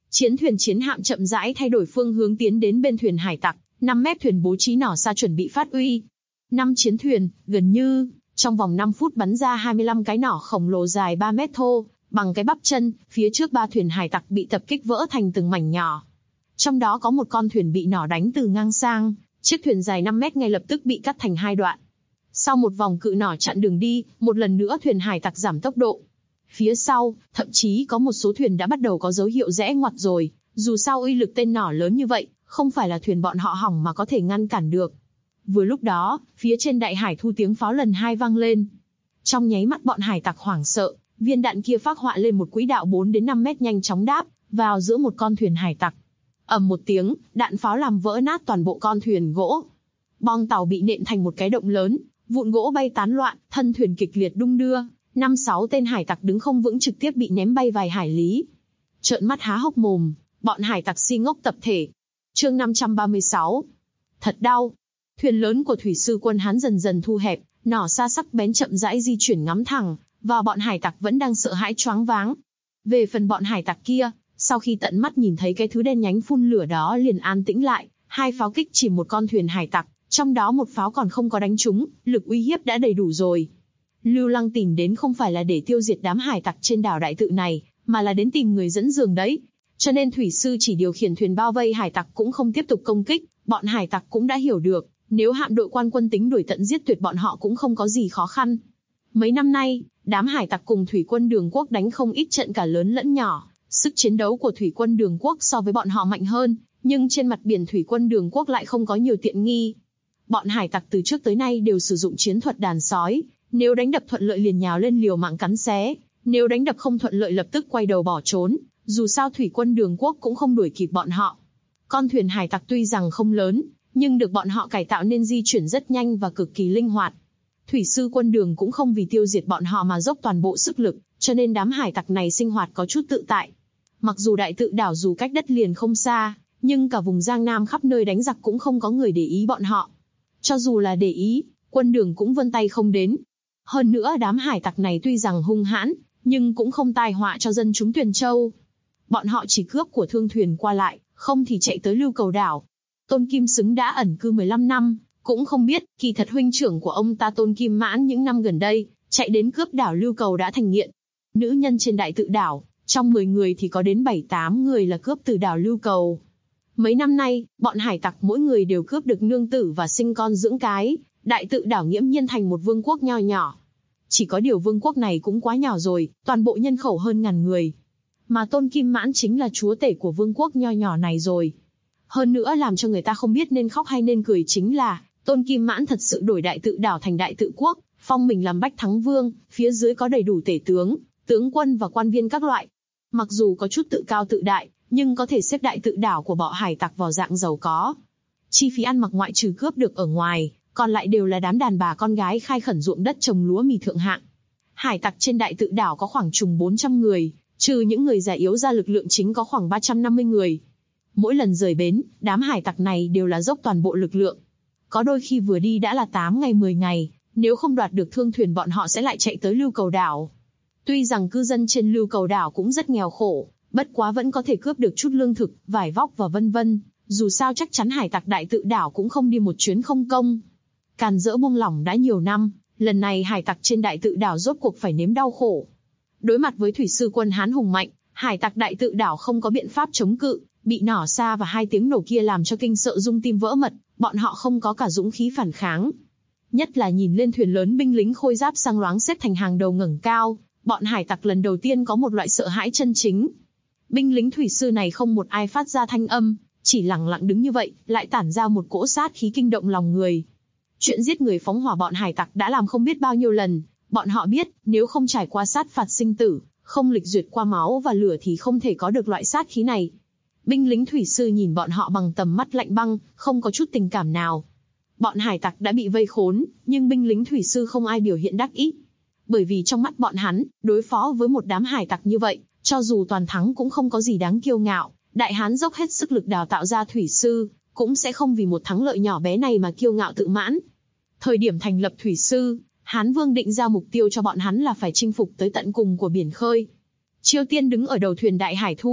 Chiến thuyền chiến hạm chậm rãi thay đổi phương hướng tiến đến bên thuyền hải tặc, 5 mép thuyền bố trí nỏ xa chuẩn bị phát uy. 5 chiến thuyền, gần như, trong vòng 5 phút bắn ra 25 cái nỏ khổng lồ dài 3 mét thô, bằng cái bắp chân, phía trước 3 thuyền hải tặc bị tập kích vỡ thành từng mảnh nhỏ. Trong đó có một con thuyền bị nỏ đánh từ ngang sang, chiếc thuyền dài 5 mét ngay lập tức bị cắt thành 2 đoạn. Sau một vòng cự nỏ chặn đường đi, một lần nữa thuyền hải tặc giảm tốc độ. Phía sau, thậm chí có một số thuyền đã bắt đầu có dấu hiệu rẽ ngoặt rồi, dù sao uy lực tên nỏ lớn như vậy, không phải là thuyền bọn họ hỏng mà có thể ngăn cản được. Vừa lúc đó, phía trên đại hải thu tiếng pháo lần 2 vang lên. Trong nháy mắt bọn hải tặc hoảng sợ, viên đạn kia phác họa lên một quỹ đạo 4 đến 5 mét nhanh chóng đáp vào giữa một con thuyền hải tặc. Ầm một tiếng, đạn pháo làm vỡ nát toàn bộ con thuyền gỗ. Bong tàu bị nện thành một cái động lớn, vụn gỗ bay tán loạn, thân thuyền kịch liệt đung đưa, 5-6 tên hải tặc đứng không vững trực tiếp bị ném bay vài hải lý. Trợn mắt há hốc mồm, bọn hải tặc si ngốc tập thể. Chương 536. Thật đau. Thuyền lớn của thủy sư quân Hán dần dần thu hẹp, nỏ xa sắc bén chậm rãi di chuyển ngắm thẳng, và bọn hải tặc vẫn đang sợ hãi choáng váng. Về phần bọn hải tặc kia, sau khi tận mắt nhìn thấy cái thứ đen nhánh phun lửa đó liền an tĩnh lại, 2 pháo kích chỉ một con thuyền hải tặc, trong đó một pháo còn không có đánh trúng, lực uy hiếp đã đầy đủ rồi. Lưu Lăng tìm đến không phải là để tiêu diệt đám hải tặc trên đảo đại tự này, mà là đến tìm người dẫn đường đấy. Cho nên thủy sư chỉ điều khiển thuyền bao vây hải tặc cũng không tiếp tục công kích, bọn hải tặc cũng đã hiểu được, nếu hạm đội quan quân tính đuổi tận giết tuyệt bọn họ cũng không có gì khó khăn. Mấy năm nay, đám hải tặc cùng thủy quân Đường Quốc đánh không ít trận cả lớn lẫn nhỏ, sức chiến đấu của thủy quân Đường Quốc so với bọn họ mạnh hơn, nhưng trên mặt biển thủy quân Đường Quốc lại không có nhiều tiện nghi. Bọn hải tặc từ trước tới nay đều sử dụng chiến thuật đàn sói, nếu đánh đập thuận lợi liền nhào lên liều mạng cắn xé, nếu đánh đập không thuận lợi lập tức quay đầu bỏ trốn, dù sao thủy quân Đường Quốc cũng không đuổi kịp bọn họ. Con thuyền hải tặc tuy rằng không lớn, nhưng được bọn họ cải tạo nên di chuyển rất nhanh và cực kỳ linh hoạt. Thủy sư quân Đường cũng không vì tiêu diệt bọn họ mà dốc toàn bộ sức lực, cho nên đám hải tặc này sinh hoạt có chút tự tại. Mặc dù đại tự đảo dù cách đất liền không xa, nhưng cả vùng Giang Nam khắp nơi đánh giặc cũng không có người để ý bọn họ. Cho dù là để ý, quân Đường cũng vươn tay không đến. Hơn nữa đám hải tặc này tuy rằng hung hãn, nhưng cũng không tai họa cho dân chúng Tuyền Châu. Bọn họ chỉ cướp của thương thuyền qua lại, không thì chạy tới Lưu Cầu đảo. Tôn Kim Xứng đã ẩn cư 15 năm, cũng không biết, kỳ thật huynh trưởng của ông ta Tôn Kim Mãn những năm gần đây, chạy đến cướp đảo Lưu Cầu đã thành nghiện. Nữ nhân trên đại tự đảo, trong 10 người thì có đến 7-8 người là cướp từ đảo Lưu Cầu. Mấy năm nay, bọn hải tặc mỗi người đều cướp được nương tử và sinh con dưỡng cái, đại tự đảo nghiễm nhiên thành một vương quốc nho nhỏ. Chỉ có điều vương quốc này cũng quá nhỏ rồi, toàn bộ nhân khẩu hơn 1000 người. Mà Tôn Kim Mãn chính là chúa tể của vương quốc nho nhỏ này rồi. Hơn nữa làm cho người ta không biết nên khóc hay nên cười chính là, Tôn Kim Mãn thật sự đổi đại tự đảo thành đại tự quốc, phong mình làm Bách Thắng Vương, phía dưới có đầy đủ tể tướng, tướng quân và quan viên các loại. Mặc dù có chút tự cao tự đại, nhưng có thể xếp đại tự đảo của bọn hải tặc vào dạng giàu có. Chi phí ăn mặc ngoại trừ cướp được ở ngoài, còn lại đều là đám đàn bà con gái khai khẩn ruộng đất trồng lúa mì thượng hạng. Hải tặc trên đại tự đảo có khoảng chừng 400 người, trừ những người già yếu ra lực lượng chính có khoảng 350 người. Mỗi lần rời bến, đám hải tặc này đều là dốc toàn bộ lực lượng. Có đôi khi vừa đi đã là 8 ngày 10 ngày, nếu không đoạt được thương thuyền bọn họ sẽ lại chạy tới Lưu Cầu đảo. Tuy rằng cư dân trên Lưu Cầu đảo cũng rất nghèo khổ, bất quá vẫn có thể cướp được chút lương thực, vải vóc và vân vân, dù sao chắc chắn hải tặc đại tự đảo cũng không đi một chuyến không công. Càn rỡ buông lỏng đã nhiều năm, lần này hải tặc trên đại tự đảo rốt cuộc phải nếm đau khổ. Đối mặt với thủy sư quân Hán hùng mạnh, hải tặc đại tự đảo không có biện pháp chống cự, bị nỏ xa và 2 tiếng nổ kia làm cho kinh sợ rung tim vỡ mật, bọn họ không có cả dũng khí phản kháng. Nhất là nhìn lên thuyền lớn binh lính khôi giáp sang loáng xếp thành hàng đầu ngẩng cao, bọn hải tặc lần đầu tiên có một loại sợ hãi chân chính. Binh lính thủy sư này không một ai phát ra thanh âm, chỉ lặng lặng đứng như vậy, lại tản ra một cỗ sát khí kinh động lòng người. Chuyện giết người phóng hỏa bọn hải tặc đã làm không biết bao nhiêu lần, bọn họ biết, nếu không trải qua sát phạt sinh tử, không lịch duyệt qua máu và lửa thì không thể có được loại sát khí này. Binh lính thủy sư nhìn bọn họ bằng tầm mắt lạnh băng, không có chút tình cảm nào. Bọn hải tặc đã bị vây khốn, nhưng binh lính thủy sư không ai biểu hiện đắc ý. Bởi vì trong mắt bọn hắn, đối phó với một đám hải tặc như vậy, cho dù toàn thắng cũng không có gì đáng kiêu ngạo. Đại Hán dốc hết sức lực đào tạo ra thủy sư, cũng sẽ không vì một thắng lợi nhỏ bé này mà kiêu ngạo tự mãn. Thời điểm thành lập thủy sư, Hán Vương định ra mục tiêu cho bọn hắn là phải chinh phục tới tận cùng của biển khơi. Chiêu Tiên đứng ở đầu thuyền Đại Hải Thu,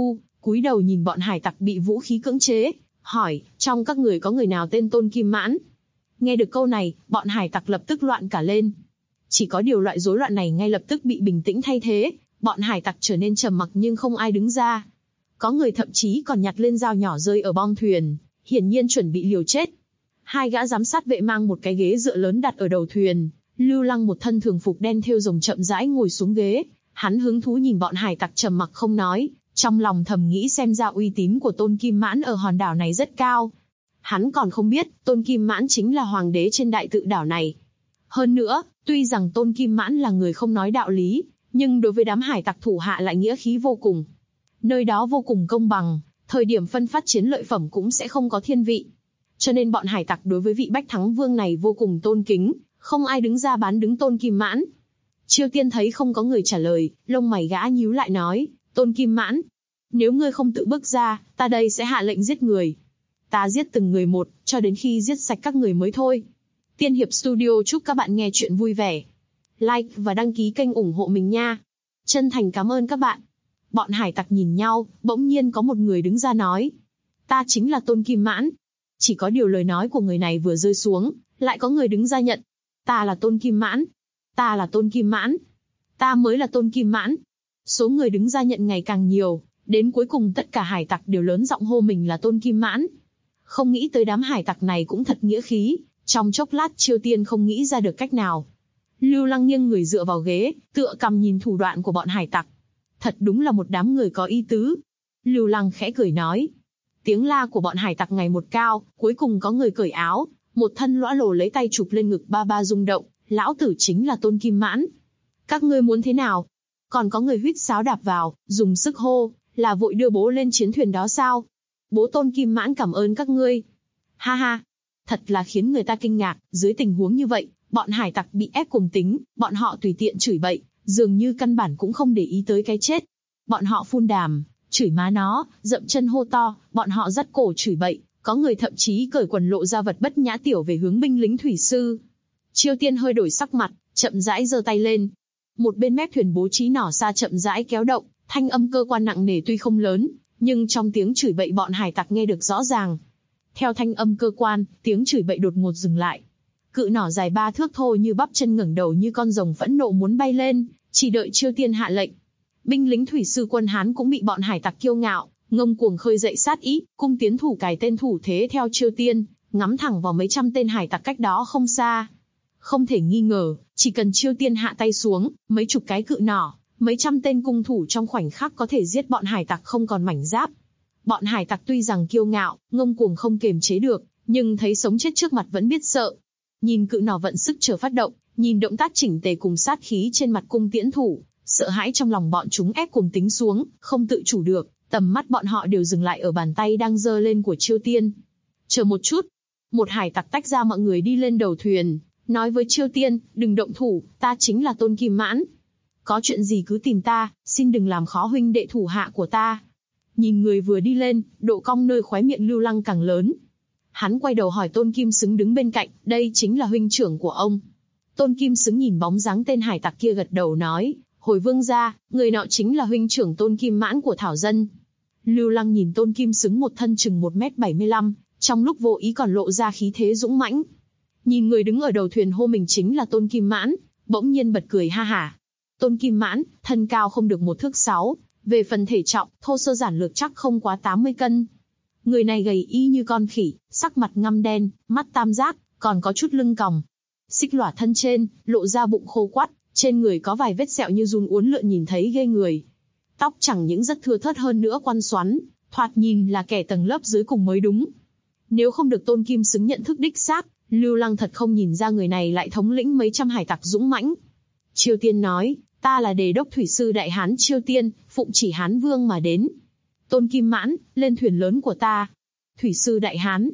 cúi đầu nhìn bọn hải tặc bị vũ khí cưỡng chế, hỏi, trong các người có người nào tên Tôn Kim Mãn? Nghe được câu này, bọn hải tặc lập tức loạn cả lên. Chỉ có điều loại rối loạn này ngay lập tức bị bình tĩnh thay thế, bọn hải tặc trở nên trầm mặc nhưng không ai đứng ra. Có người thậm chí còn nhặt lên dao nhỏ rơi ở bong thuyền, hiển nhiên chuẩn bị liều chết. Hai gã giám sát vệ mang một cái ghế dựa lớn đặt ở đầu thuyền, Lưu Lăng một thân thường phục đen thêu rồng chậm rãi ngồi xuống ghế, hắn hứng thú nhìn bọn hải tặc trầm mặc không nói, trong lòng thầm nghĩ xem ra uy tín của Tôn Kim Mãn ở hòn đảo này rất cao. Hắn còn không biết, Tôn Kim Mãn chính là hoàng đế trên đại tự đảo này. Hơn nữa, tuy rằng Tôn Kim Mãn là người không nói đạo lý, nhưng đối với đám hải tặc thủ hạ lại nghĩa khí vô cùng. Nơi đó vô cùng công bằng, thời điểm phân phát chiến lợi phẩm cũng sẽ không có thiên vị. Cho nên bọn hải tặc đối với vị Bách Thắng Vương này vô cùng tôn kính, không ai đứng ra bán đứng Tôn Kim Mãn. Chiêu Tiên thấy không có người trả lời, lông mày gã nhíu lại nói, Tôn Kim Mãn, nếu ngươi không tự bước ra, ta đây sẽ hạ lệnh giết người. Ta giết từng người một, cho đến khi giết sạch các người mới thôi. Tiên Hiệp Studio chúc các bạn nghe chuyện vui vẻ. Like và đăng ký kênh ủng hộ mình nha. Chân thành cảm ơn các bạn. Bọn hải tặc nhìn nhau, bỗng nhiên có một người đứng ra nói. Ta chính là Tôn Kim Mãn. Chỉ có điều lời nói của người này vừa rơi xuống, lại có người đứng ra nhận. Ta là Tôn Kim Mãn. Ta là Tôn Kim Mãn. Ta mới là Tôn Kim Mãn. Số người đứng ra nhận ngày càng nhiều, đến cuối cùng tất cả hải tặc đều lớn giọng hô mình là Tôn Kim Mãn. Không nghĩ tới đám hải tặc này cũng thật nghĩa khí, trong chốc lát Chiêu Tiên không nghĩ ra được cách nào. Lưu Lăng nghiêng người dựa vào ghế, tựa cằm nhìn thủ đoạn của bọn hải tặc. Thật đúng là một đám người có ý tứ. Lưu Lăng khẽ cười nói. Tiếng la của bọn hải tặc ngày một cao, cuối cùng có người cởi áo, một thân lõa lồ lấy tay chụp lên ngực ba ba rung động, lão tử chính là Tôn Kim Mãn. Các ngươi muốn thế nào? Còn có người huýt sáo đạp vào, dùng sức hô, là vội đưa bố lên chiến thuyền đó sao? Bố Tôn Kim Mãn cảm ơn các ngươi. Ha ha, thật là khiến người ta kinh ngạc, dưới tình huống như vậy, bọn hải tặc bị ép cùng tính, bọn họ tùy tiện chửi bậy, dường như căn bản cũng không để ý tới cái chết. Bọn họ phun đàm, chửi má nó, dậm chân hô to, bọn họ dắt cổ chửi bậy, có người thậm chí cởi quần lộ ra vật bất nhã tiểu về hướng binh lính thủy sư. Chiêu Tiên hơi đổi sắc mặt, chậm rãi giơ tay lên. Một bên mép thuyền bố trí nỏ xa chậm rãi kéo động, thanh âm cơ quan nặng nề tuy không lớn, nhưng trong tiếng chửi bậy bọn hải tặc nghe được rõ ràng. Theo thanh âm cơ quan, tiếng chửi bậy đột ngột dừng lại. Cự nỏ dài 3 thước thô như bắp chân ngẩng đầu như con rồng phẫn nộ muốn bay lên, chỉ đợi Chiêu Tiên hạ lệnh. Binh lính thủy sư quân Hán cũng bị bọn hải tặc kiêu ngạo, ngông cuồng khơi dậy sát ý, cung tiến thủ cài tên thủ thế theo Chiêu Tiên, ngắm thẳng vào mấy trăm tên hải tặc cách đó không xa. Không thể nghi ngờ, chỉ cần Chiêu Tiên hạ tay xuống, mấy chục cái cự nỏ, mấy trăm tên cung thủ trong khoảnh khắc có thể giết bọn hải tặc không còn mảnh giáp. Bọn hải tặc tuy rằng kiêu ngạo, ngông cuồng không kềm chế được, nhưng thấy sống chết trước mặt vẫn biết sợ. Nhìn cự nỏ vận sức chờ phát động, nhìn động tác chỉnh tề cùng sát khí trên mặt cung tiễn thủ, sợ hãi trong lòng bọn chúng ép cùng tính xuống, không tự chủ được, tầm mắt bọn họ đều dừng lại ở bàn tay đang giơ lên của Chiêu Tiên. Chờ một chút, một hải tặc tách ra mọi người đi lên đầu thuyền, nói với Chiêu Tiên, đừng động thủ, ta chính là Tôn Kim Mãn. Có chuyện gì cứ tìm ta, xin đừng làm khó huynh đệ thủ hạ của ta. Nhìn người vừa đi lên, độ cong nơi khóe miệng Lưu Lăng càng lớn. Hắn quay đầu hỏi Tôn Kim Xứng đứng bên cạnh, đây chính là huynh trưởng của ông. Tôn Kim Xứng nhìn bóng dáng tên hải tặc kia gật đầu nói, hồi vương gia, người nọ chính là huynh trưởng Tôn Kim Mãn của Thảo Dân. Lưu Lăng nhìn Tôn Kim Xứng một thân chừng 1m75, trong lúc vô ý còn lộ ra khí thế dũng mãnh. Nhìn người đứng ở đầu thuyền hô mình chính là Tôn Kim Mãn, bỗng nhiên bật cười ha hả. Tôn Kim Mãn, thân cao không được 1 thước 6, về phần thể trọng, thô sơ giản lược chắc không quá 80 cân. Người này gầy y như con khỉ, sắc mặt ngăm đen, mắt tam giác, còn có chút lưng còng. Xích lỏa thân trên, lộ ra bụng khô quắt, trên người có vài vết sẹo như giun uốn lượn nhìn thấy ghê người. Tóc chẳng những rất thưa thớt hơn nữa quăn xoắn, thoạt nhìn là kẻ tầng lớp dưới cùng mới đúng. Nếu không được Tôn Kim Xứng nhận thức đích xác, Lưu Lăng thật không nhìn ra người này lại thống lĩnh mấy trăm hải tặc dũng mãnh. Chiêu Tiên nói, ta là đề đốc thủy sư đại hán Chiêu Tiên, phụng chỉ Hán Vương mà đến. Tôn Kim Mãn, lên thuyền lớn của ta. Thủy sư đại hán.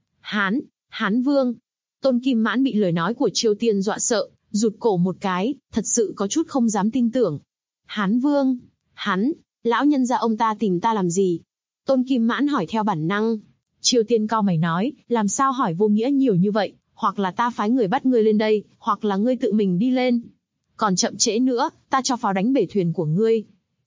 Hán Vương. Tôn Kim Mãn bị lời nói của Chiêu Tiên dọa sợ, rụt cổ một cái, thật sự có chút không dám tin tưởng. Hán Vương, lão nhân gia ông ta tìm ta làm gì? Tôn Kim Mãn hỏi theo bản năng. Chiêu Tiên cau mày nói, làm sao hỏi vô nghĩa nhiều như vậy, hoặc là ta phái người bắt ngươi lên đây, hoặc là ngươi tự mình đi lên. Còn chậm trễ nữa, ta cho pháo đánh bể thuyền của ngươi.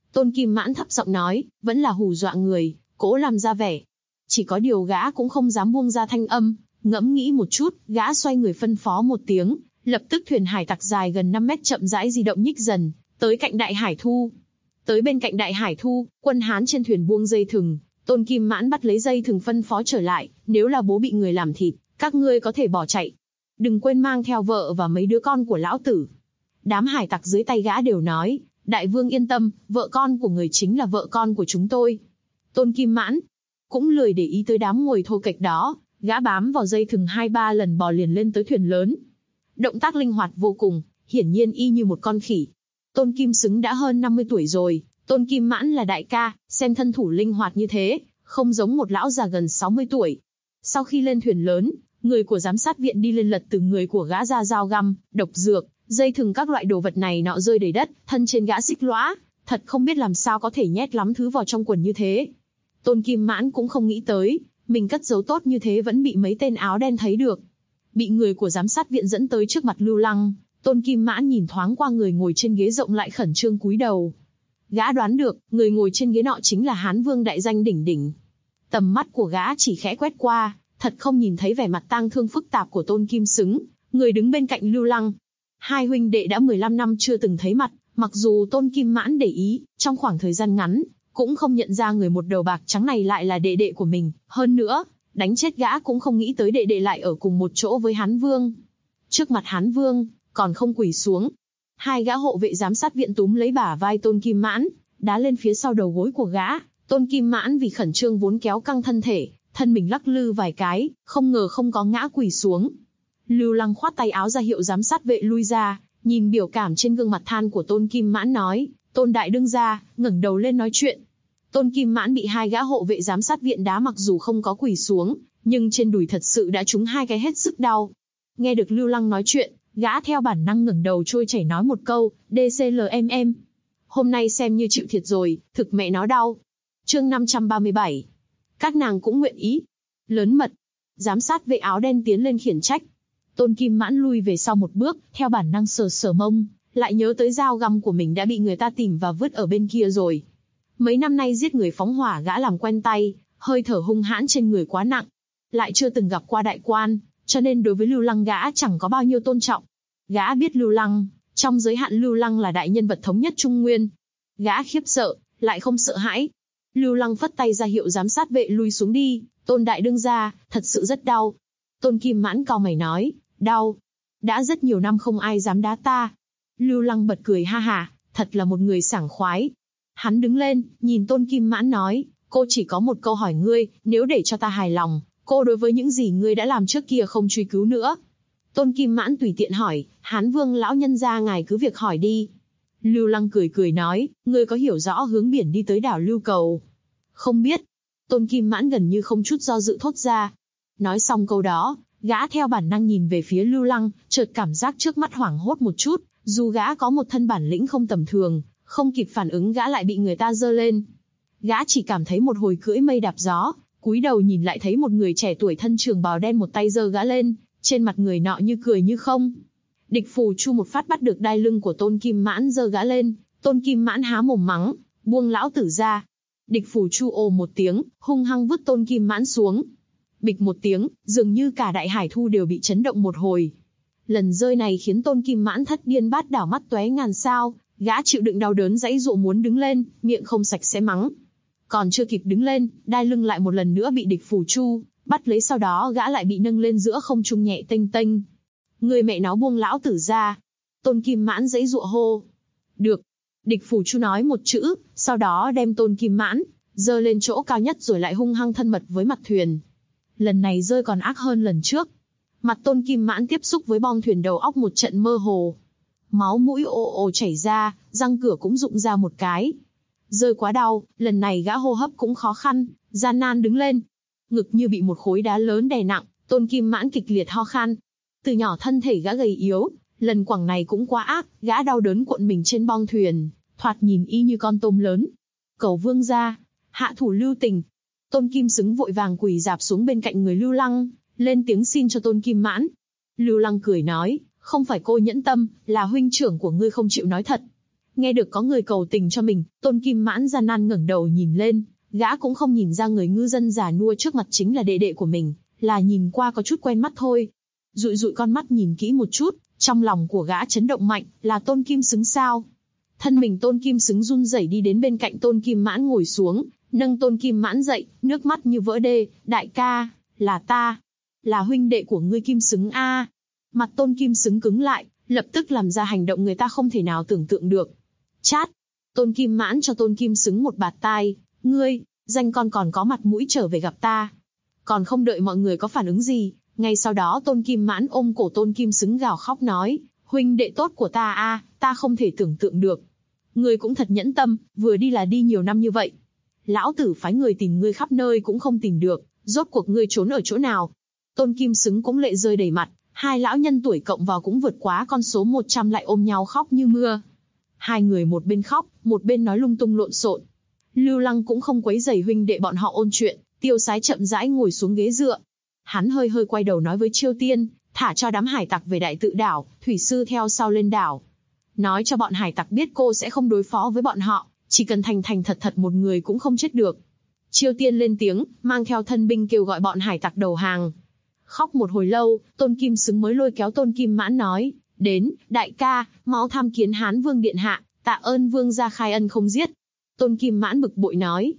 Tôn Kim Mãn thấp giọng nói, vẫn là hù dọa người, cố làm ra vẻ. Chỉ có điều gã cũng không dám buông ra thanh âm, ngẫm nghĩ một chút, gã xoay người phân phó một tiếng, lập tức thuyền hải tặc dài gần 5 mét chậm rãi di động nhích dần, tới cạnh Đại Hải Thu. Tới bên cạnh Đại Hải Thu, quân Hán trên thuyền buông dây thừng, Tôn Kim Mãn bắt lấy dây thừng phân phó trở lại, nếu là bố bị người làm thịt, các ngươi có thể bỏ chạy. Đừng quên mang theo vợ và mấy đứa con của lão tử. Đám hải tặc dưới tay gã đều nói, đại vương yên tâm, vợ con của người chính là vợ con của chúng tôi. Tôn Kim Mãn cũng lười để ý tới đám ngồi thô kệch đó, gã bám vào dây thừng 2-3 lần bò liền lên tới thuyền lớn. Động tác linh hoạt vô cùng, hiển nhiên y như một con khỉ. Tôn Kim Xứng đã hơn 50 tuổi rồi, Tôn Kim Mãn là đại ca, xem thân thủ linh hoạt như thế, không giống một lão già gần 60 tuổi. Sau khi lên thuyền lớn, người của giám sát viện đi lên lật từng người của gã ra dao găm, độc dược, dây thừng các loại đồ vật này nọ rơi đầy đất, thân trên gã xích lõa, thật không biết làm sao có thể nhét lắm thứ vào trong quần như thế. Tôn Kim Mãn cũng không nghĩ tới, mình cất giấu tốt như thế vẫn bị mấy tên áo đen thấy được. Bị người của giám sát viện dẫn tới trước mặt Lưu Lăng, Tôn Kim Mãn nhìn thoáng qua người ngồi trên ghế rộng lại khẩn trương cúi đầu. Gã đoán được, người ngồi trên ghế nọ chính là Hán Vương đại danh đỉnh đỉnh. Tầm mắt của gã chỉ khẽ quét qua, thật không nhìn thấy vẻ mặt tang thương phức tạp của Tôn Kim Xứng, người đứng bên cạnh Lưu Lăng. Hai huynh đệ đã 15 năm chưa từng thấy mặt, mặc dù Tôn Kim Mãn để ý, trong khoảng thời gian ngắn, cũng không nhận ra người một đầu bạc trắng này lại là đệ đệ của mình. Hơn nữa, đánh chết gã cũng không nghĩ tới đệ đệ lại ở cùng một chỗ với Hán Vương. Trước mặt Hán Vương, còn không quỳ xuống. Hai gã hộ vệ giám sát viện túm lấy bả vai Tôn Kim Mãn, đá lên phía sau đầu gối của gã. Tôn Kim Mãn vì khẩn trương vốn kéo căng thân thể, thân mình lắc lư vài cái, không ngờ không có ngã quỳ xuống. Lưu Lăng khoát tay áo ra hiệu giám sát vệ lui ra, nhìn biểu cảm trên gương mặt than của Tôn Kim Mãn nói, Tôn đại đương gia, ngẩng đầu lên nói chuyện. Tôn Kim Mãn bị hai gã hộ vệ giám sát viện đá mặc dù không có quỳ xuống, nhưng trên đùi thật sự đã trúng hai cái hết sức đau. Nghe được Lưu Lăng nói chuyện, gã theo bản năng ngẩng đầu trôi chảy nói một câu, DCLMM. Hôm nay xem như chịu thiệt rồi, thực mẹ nó đau. Chương 537. Các nàng cũng nguyện ý. Lớn mật. Giám sát vệ áo đen tiến lên khiển trách. Tôn Kim Mãn lui về sau một bước, theo bản năng sờ sờ mông, lại nhớ tới dao găm của mình đã bị người ta tìm và vứt ở bên kia rồi. Mấy năm nay giết người phóng hỏa gã làm quen tay, hơi thở hung hãn trên người quá nặng. Lại chưa từng gặp qua đại quan, cho nên đối với Lưu Lăng gã chẳng có bao nhiêu tôn trọng. Gã biết Lưu Lăng, trong giới hạn Lưu Lăng là đại nhân vật thống nhất Trung Nguyên. Gã khiếp sợ, lại không sợ hãi. Lưu Lăng phất tay ra hiệu giám sát vệ lui xuống đi, Tôn đại đương gia, thật sự rất đau. Tôn Kim Mãn cau mày nói, đau. Đã rất nhiều năm không ai dám đá ta. Lưu Lăng bật cười ha hả, thật là một người sảng khoái. Hắn đứng lên, nhìn Tôn Kim Mãn nói, cô chỉ có một câu hỏi ngươi, nếu để cho ta hài lòng, cô đối với những gì ngươi đã làm trước kia không truy cứu nữa. Tôn Kim Mãn tùy tiện hỏi, Hán Vương lão nhân gia ngài cứ việc hỏi đi. Lưu Lăng cười cười nói, ngươi có hiểu rõ hướng biển đi tới đảo Lưu Cầu? Không biết. Tôn Kim Mãn gần như không chút do dự thốt ra. Nói xong câu đó, gã theo bản năng nhìn về phía Lưu Lăng, chợt cảm giác trước mắt hoảng hốt một chút, dù gã có một thân bản lĩnh không tầm thường, không kịp phản ứng gã lại bị người ta giơ lên. Gã chỉ cảm thấy một hồi cưỡi mây đạp gió, cúi đầu nhìn lại thấy một người trẻ tuổi thân trường bào đen một tay giơ gã lên, trên mặt người nọ như cười như không. Địch Phù Chu một phát bắt được đai lưng của Tôn Kim Mãn giơ gã lên, Tôn Kim Mãn há mồm mắng, buông lão tử ra. Địch Phù Chu ồ một tiếng, hung hăng vứt Tôn Kim Mãn xuống. Bịch một tiếng, dường như cả Đại Hải Thu đều bị chấn động một hồi. Lần rơi này khiến Tôn Kim Mãn thất điên bát đảo mắt tóe ngàn sao, gã chịu đựng đau đớn giãy giụa muốn đứng lên, miệng không sạch sẽ mắng. Còn chưa kịp đứng lên, đai lưng lại một lần nữa bị Địch Phù Chu bắt lấy, sau đó gã lại bị nâng lên giữa không trung nhẹ tênh tênh. Người mẹ nó buông lão tử ra. Tôn Kim Mãn giãy giụa hô. Được. Địch Phù Chu nói một chữ, sau đó đem Tôn Kim Mãn giơ lên chỗ cao nhất rồi lại hung hăng thân mật với mặt thuyền. Lần này rơi còn ác hơn lần trước. Mặt Tôn Kim Mãn tiếp xúc với bong thuyền đầu óc một trận mơ hồ. Máu mũi ồ ồ chảy ra, răng cửa cũng rụng ra một cái. Rơi quá đau, lần này gã hô hấp cũng khó khăn, gian nan đứng lên. Ngực như bị một khối đá lớn đè nặng, Tôn Kim Mãn kịch liệt ho khan. Từ nhỏ thân thể gã gầy yếu, lần quẳng này cũng quá ác, gã đau đớn cuộn mình trên bong thuyền, thoạt nhìn y như con tôm lớn. Cầu vương gia, hạ thủ lưu tình. Tôn Kim Xứng vội vàng quỳ rạp xuống bên cạnh người Lưu Lăng, lên tiếng xin cho Tôn Kim Mãn. Lưu Lăng cười nói, không phải cô nhẫn tâm, là huynh trưởng của ngươi không chịu nói thật. Nghe được có người cầu tình cho mình, Tôn Kim Mãn gian nan ngẩng đầu nhìn lên, gã cũng không nhìn ra người ngư dân già nua trước mặt chính là đệ đệ của mình, là nhìn qua có chút quen mắt thôi. Dụi dụi con mắt nhìn kỹ một chút, trong lòng của gã chấn động mạnh, là Tôn Kim Xứng sao? Thân mình Tôn Kim Xứng run rẩy đi đến bên cạnh Tôn Kim Mãn ngồi xuống, nâng Tôn Kim Mãn dậy, nước mắt như vỡ đê, đại ca, là ta, là huynh đệ của ngươi Kim Xứng a. Mặt Tôn Kim Xứng cứng lại, lập tức làm ra hành động người ta không thể nào tưởng tượng được. Chát! Tôn Kim Mãn cho Tôn Kim Xứng một bạt tai, ngươi, danh con còn có mặt mũi trở về gặp ta. Còn không đợi mọi người có phản ứng gì, ngay sau đó Tôn Kim Mãn ôm cổ Tôn Kim Xứng gào khóc nói, huynh đệ tốt của ta a, ta không thể tưởng tượng được. Ngươi cũng thật nhẫn tâm, vừa đi là đi nhiều năm như vậy. Lão tử phái người tìm ngươi khắp nơi cũng không tìm được, rốt cuộc ngươi trốn ở chỗ nào? Tôn Kim Xứng cũng lệ rơi đầy mặt, hai lão nhân tuổi cộng vào cũng vượt quá con số 100 lại ôm nhau khóc như mưa. Hai người một bên khóc, một bên nói lung tung lộn xộn. Lưu Lăng cũng không quấy rầy huynh đệ bọn họ ôn chuyện, Tiêu Sái chậm rãi ngồi xuống ghế dựa. Hắn hơi hơi quay đầu nói với Chiêu Tiên, thả cho đám hải tặc về Đại Tự đảo, thủy sư theo sau lên đảo. Nói cho bọn hải tặc biết cô sẽ không đối phó với bọn họ, chỉ cần thành thành thật thật một người cũng không chết được. Chiêu Tiên lên tiếng, mang theo thân binh kêu gọi bọn hải tặc đầu hàng. Khóc một hồi lâu, Tôn Kim Xứng mới lôi kéo Tôn Kim Mãn nói, đến, đại ca, mau tham kiến Hán Vương điện hạ, tạ ơn vương gia khai ân không giết. Tôn Kim Mãn bực bội nói,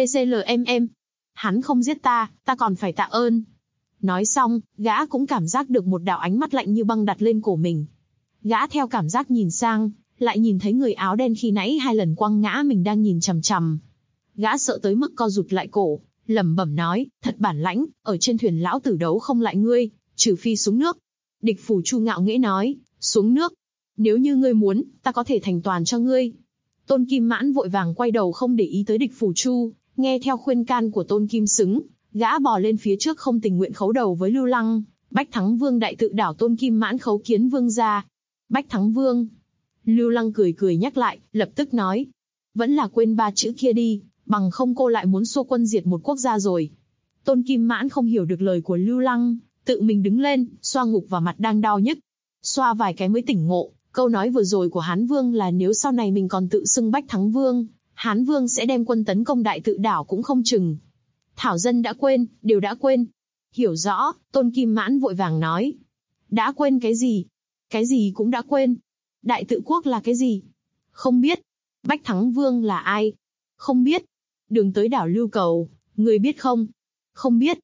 DCLM, hắn không giết ta còn phải tạ ơn. Nói xong, gã cũng cảm giác được một đạo ánh mắt lạnh như băng đặt lên cổ mình. Gã theo cảm giác nhìn sang, lại nhìn thấy người áo đen khi nãy hai lần quăng ngã mình đang nhìn chằm chằm. Gã sợ tới mức co rụt lại cổ, lẩm bẩm nói, thật bản lãnh, ở trên thuyền lão tử đấu không lại ngươi, trừ phi xuống nước. Địch Phủ Chu ngạo nghễ nói, xuống nước. Nếu như ngươi muốn, ta có thể thành toàn cho ngươi. Tôn Kim Mãn vội vàng quay đầu không để ý tới Địch Phủ Chu, nghe theo khuyên can của Tôn Kim Xứng, gã bò lên phía trước không tình nguyện khấu đầu với Lưu Lăng. Bách Thắng Vương Đại Tự đảo Tôn Kim Mãn khấu kiến vương gia. Bách Thắng Vương. Lưu Lăng cười cười nhắc lại, lập tức nói, vẫn là quên ba chữ kia đi, bằng không cô lại muốn xua quân diệt một quốc gia rồi. Tôn Kim Mãn không hiểu được lời của Lưu Lăng, tự mình đứng lên, xoa ngục vào mặt đang đau nhức. Xoa vài cái mới tỉnh ngộ, câu nói vừa rồi của Hán Vương là nếu sau này mình còn tự xưng Bách Thắng Vương, Hán Vương sẽ đem quân tấn công Đại Tự đảo cũng không chừng. Thảo dân đã quên, đều đã quên. Hiểu rõ, Tôn Kim Mãn vội vàng nói. Đã quên cái gì? Cái gì cũng đã quên. Đại Tự quốc là cái gì? Không biết. Bách Thắng Vương là ai? Không biết. Đường tới đảo Lưu Cầu, người biết không? Không biết.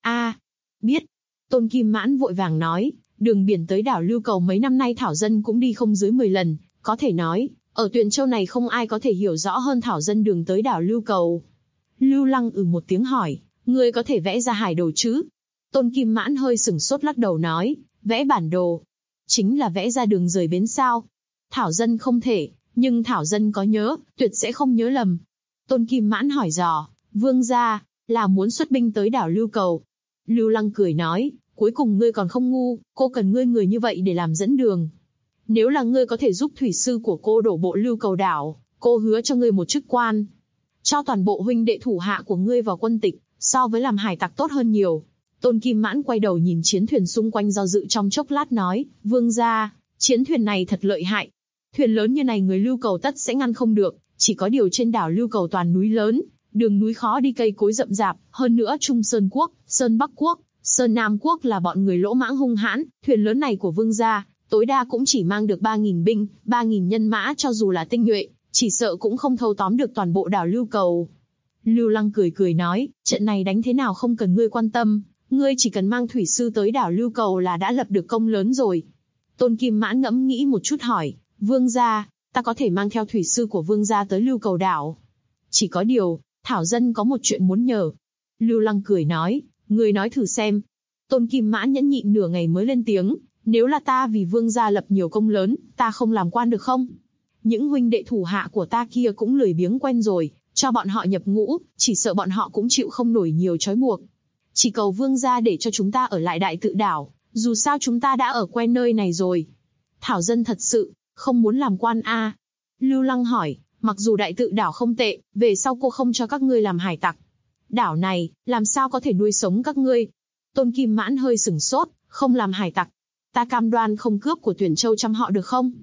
Biết. Tôn Kim Mãn vội vàng nói, đường biển tới đảo Lưu Cầu mấy năm nay Thảo dân cũng đi không dưới 10 lần, có thể nói, ở Tuyền Châu này không ai có thể hiểu rõ hơn Thảo dân đường tới đảo Lưu Cầu. Lưu Lăng một tiếng hỏi, ngươi có thể vẽ ra hải đồ chứ? Tôn Kim Mãn hơi sửng sốt lắc đầu nói, vẽ bản đồ. Chính là vẽ ra đường rời bến sao? Thảo dân không thể, nhưng Thảo dân có nhớ, tuyệt sẽ không nhớ lầm. Tôn Kim Mãn hỏi dò, vương gia, là muốn xuất binh tới đảo Lưu Cầu. Lưu Lăng cười nói, cuối cùng ngươi còn không ngu, cô cần ngươi người như vậy để làm dẫn đường. Nếu là ngươi có thể giúp thủy sư của cô đổ bộ Lưu Cầu đảo, cô hứa cho ngươi một chức quan. Cho toàn bộ huynh đệ thủ hạ của ngươi vào quân tịch, so với làm hải tặc tốt hơn nhiều. Tôn Kim Mãn quay đầu nhìn chiến thuyền xung quanh do dự trong chốc lát nói, vương gia, chiến thuyền này thật lợi hại. Thuyền lớn như này người Lưu Cầu tất sẽ ngăn không được, chỉ có điều trên đảo Lưu Cầu toàn núi lớn, đường núi khó đi cây cối rậm rạp, hơn nữa Trung Sơn Quốc, Sơn Bắc Quốc, Sơn Nam Quốc là bọn người lỗ mãng hung hãn, thuyền lớn này của vương gia, tối đa cũng chỉ mang được 3.000 binh, 3.000 nhân mã cho dù là tinh nhuệ, chỉ sợ cũng không thâu tóm được toàn bộ đảo Lưu Cầu. Lưu Lăng cười cười nói, trận này đánh thế nào không cần ngươi quan tâm, ngươi chỉ cần mang thủy sư tới đảo Lưu Cầu là đã lập được công lớn rồi. Tôn Kim Mãn ngẫm nghĩ một chút hỏi, vương gia, ta có thể mang theo thủy sư của vương gia tới Lưu Cầu đảo. Chỉ có điều, Thảo dân có một chuyện muốn nhờ. Lưu Lăng cười nói, ngươi nói thử xem. Tôn Kim Mãn nhẫn nhịn nửa ngày mới lên tiếng, nếu là ta vì vương gia lập nhiều công lớn, ta không làm quan được không? Những huynh đệ thủ hạ của ta kia cũng lười biếng quen rồi, cho bọn họ nhập ngũ, chỉ sợ bọn họ cũng chịu không nổi nhiều trói buộc. Chỉ cầu vương gia để cho chúng ta ở lại Đại Tự đảo, dù sao chúng ta đã ở quen nơi này rồi. Thảo dân thật sự, không muốn làm quan a. Lưu Lăng hỏi, mặc dù Đại Tự đảo không tệ, về sau cô không cho các ngươi làm hải tặc. Đảo này, làm sao có thể nuôi sống các ngươi? Tôn Kim Mãn hơi sửng sốt, không làm hải tặc. Ta cam đoan không cướp của Tuyển Châu trăm họ được không?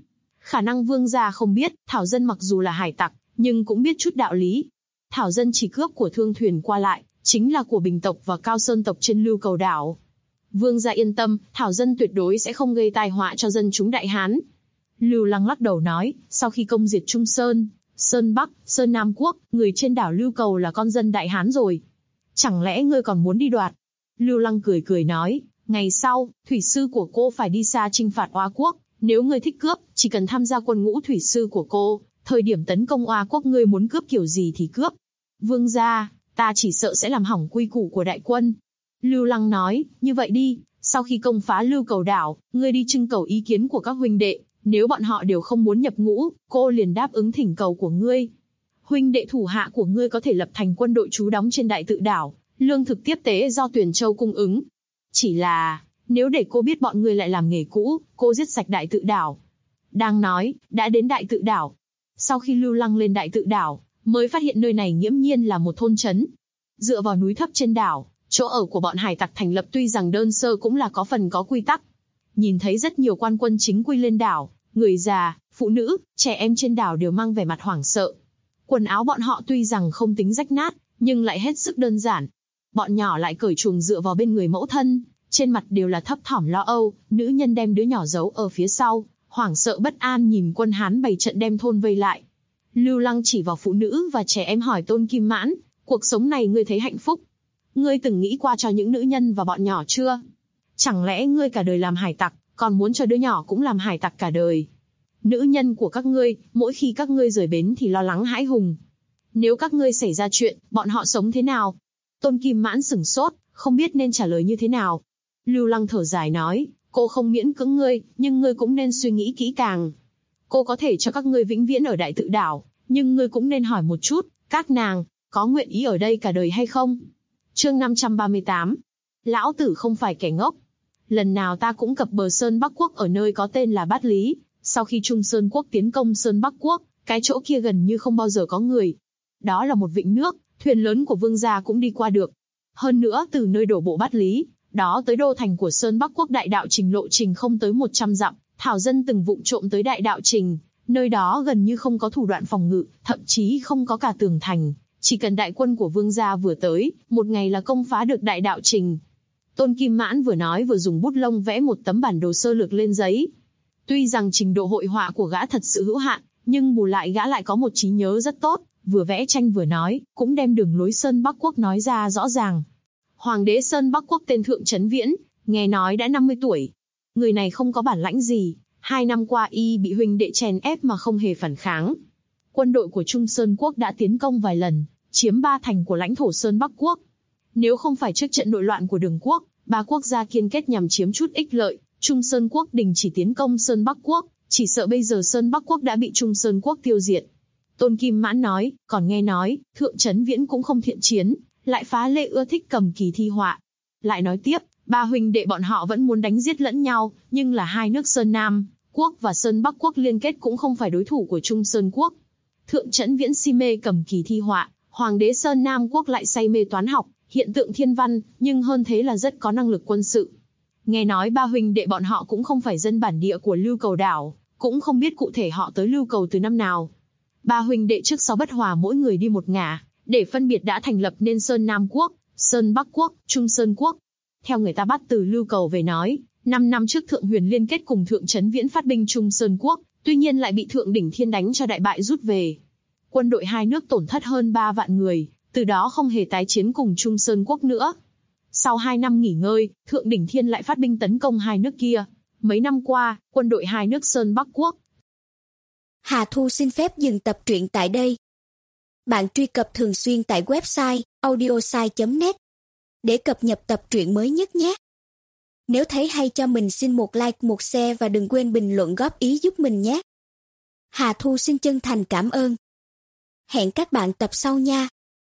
Khả năng vương gia không biết, Thảo Dân mặc dù là hải tặc, nhưng cũng biết chút đạo lý. Thảo Dân chỉ cướp của thương thuyền qua lại, chính là của Bình tộc và Cao Sơn tộc trên Lưu Cầu đảo. Vương gia yên tâm, Thảo Dân tuyệt đối sẽ không gây tai họa cho dân chúng Đại Hán. Lưu Lăng lắc đầu nói, sau khi công diệt Trung Sơn, Sơn Bắc, Sơn Nam Quốc, người trên đảo Lưu Cầu là con dân Đại Hán rồi. Chẳng lẽ ngươi còn muốn đi đoạt? Lưu Lăng cười cười nói, ngày sau, thủy sư của cô phải đi xa chinh phạt Oa Quốc, nếu ngươi thích cướp, chỉ cần tham gia quân ngũ thủy sư của cô, thời điểm tấn công Oa Quốc ngươi muốn cướp kiểu gì thì cướp. Vương gia, ta chỉ sợ sẽ làm hỏng quy củ của đại quân. Lưu Lăng nói, như vậy đi, sau khi công phá Lưu Cầu đảo, ngươi đi trưng cầu ý kiến của các huynh đệ, nếu bọn họ đều không muốn nhập ngũ, cô liền đáp ứng thỉnh cầu của ngươi. Huynh đệ thủ hạ của ngươi có thể lập thành quân đội trú đóng trên đại tự đảo, lương thực tiếp tế do Tuyền Châu cung ứng. Chỉ là, nếu để cô biết bọn ngươi lại làm nghề cũ, cô giết sạch đại tự đảo. Đang nói, đã đến đại tự đảo. Sau khi Lưu Lăng lên đại tự đảo, mới phát hiện nơi này nghiễm nhiên là một thôn trấn. Dựa vào núi thấp trên đảo, chỗ ở của bọn hải tặc thành lập tuy rằng đơn sơ cũng là có phần có quy tắc. Nhìn thấy rất nhiều quan quân chính quy lên đảo, người già, phụ nữ, trẻ em trên đảo đều mang vẻ mặt hoảng sợ. Quần áo bọn họ tuy rằng không tính rách nát, nhưng lại hết sức đơn giản. Bọn nhỏ lại cởi chuồng dựa vào bên người mẫu thân, trên mặt đều là thấp thỏm lo âu, nữ nhân đem đứa nhỏ giấu ở phía sau, hoảng sợ bất an nhìn quân Hán bày trận đem thôn vây lại. Lưu Lăng chỉ vào phụ nữ và trẻ em hỏi Tôn Kim Mãn, cuộc sống này ngươi thấy hạnh phúc? Ngươi từng nghĩ qua cho những nữ nhân và bọn nhỏ chưa? Chẳng lẽ ngươi cả đời làm hải tặc, còn muốn cho đứa nhỏ cũng làm hải tặc cả đời? Nữ nhân của các ngươi, mỗi khi các ngươi rời bến thì lo lắng hãi hùng. Nếu các ngươi xảy ra chuyện, bọn họ sống thế nào? Tôn Kim Mãn sửng sốt, không biết nên trả lời như thế nào. Lưu Lăng thở dài nói, cô không miễn cưỡng ngươi, nhưng ngươi cũng nên suy nghĩ kỹ càng. Cô có thể cho các ngươi vĩnh viễn ở đại tự đảo, nhưng ngươi cũng nên hỏi một chút, các nàng, có nguyện ý ở đây cả đời hay không? Chương 538. Lão tử không phải kẻ ngốc. Lần nào ta cũng cập bờ Sơn Bắc Quốc ở nơi có tên là Bát Lý, sau khi Trung Sơn Quốc tiến công Sơn Bắc Quốc, cái chỗ kia gần như không bao giờ có người. Đó là một vịnh nước, thuyền lớn của vương gia cũng đi qua được. Hơn nữa từ nơi đổ bộ Bát Lý, đó tới đô thành của Sơn Bắc Quốc đại đạo trình lộ trình không tới 100 dặm, Thảo Dân từng vụng trộm tới đại đạo trình, nơi đó gần như không có thủ đoạn phòng ngự, thậm chí không có cả tường thành, chỉ cần đại quân của vương gia vừa tới, một ngày là công phá được đại đạo trình. Tôn Kim Mãn vừa nói vừa dùng bút lông vẽ một tấm bản đồ sơ lược lên giấy. Tuy rằng trình độ hội họa của gã thật sự hữu hạn, nhưng bù lại gã lại có một trí nhớ rất tốt, vừa vẽ tranh vừa nói, cũng đem đường lối Sơn Bắc Quốc nói ra rõ ràng. Hoàng đế Sơn Bắc Quốc tên Thượng Chấn Viễn, nghe nói đã 50 tuổi. Người này không có bản lãnh gì, 2 năm qua y bị huynh đệ chèn ép mà không hề phản kháng. Quân đội của Trung Sơn Quốc đã tiến công vài lần, chiếm 3 thành của lãnh thổ Sơn Bắc Quốc. Nếu không phải trước trận nội loạn của Đường Quốc, 3 quốc gia kiên kết nhằm chiếm chút ích lợi, Trung Sơn Quốc đình chỉ tiến công Sơn Bắc Quốc, chỉ sợ bây giờ Sơn Bắc Quốc đã bị Trung Sơn Quốc tiêu diệt. Tôn Kim Mãn nói, còn nghe nói, Thượng Chấn Viễn cũng không thiện chiến, lại phá lệ ưa thích cầm kỳ thi họa. Lại nói tiếp, 3 huynh đệ bọn họ vẫn muốn đánh giết lẫn nhau, nhưng là hai nước Sơn Nam Quốc và Sơn Bắc Quốc liên kết cũng không phải đối thủ của Trung Sơn Quốc. Thượng Chấn Viễn si mê cầm kỳ thi họa, Hoàng đế Sơn Nam Quốc lại say mê toán học, hiện tượng thiên văn, nhưng hơn thế là rất có năng lực quân sự. Nghe nói 3 huynh đệ bọn họ cũng không phải dân bản địa của Lưu Cầu đảo, cũng không biết cụ thể họ tới Lưu Cầu từ năm nào. 3 huynh đệ trước sau bất hòa mỗi người đi một ngả, để phân biệt đã thành lập nên Sơn Nam Quốc, Sơn Bắc Quốc, Trung Sơn Quốc. Theo người ta bắt từ Lưu Cầu về nói, 5 năm trước Thượng Huyền liên kết cùng Thượng Chấn Viễn phát binh Trung Sơn Quốc, tuy nhiên lại bị Thượng Đỉnh Thiên đánh cho đại bại rút về. Quân đội hai nước tổn thất hơn 3 vạn người, từ đó không hề tái chiến cùng Trung Sơn Quốc nữa. Sau 2 năm nghỉ ngơi, Thượng Đỉnh Thiên lại phát binh tấn công hai nước kia. Mấy năm qua, quân đội hai nước Sơn Bắc Quốc. Hà Thu xin phép dừng tập truyện tại đây. Bạn truy cập thường xuyên tại website audiosai.net để cập nhật tập truyện mới nhất nhé. Nếu thấy hay cho mình xin một like, một share và đừng quên bình luận góp ý giúp mình nhé. Hà Thu xin chân thành cảm ơn. Hẹn các bạn tập sau nha.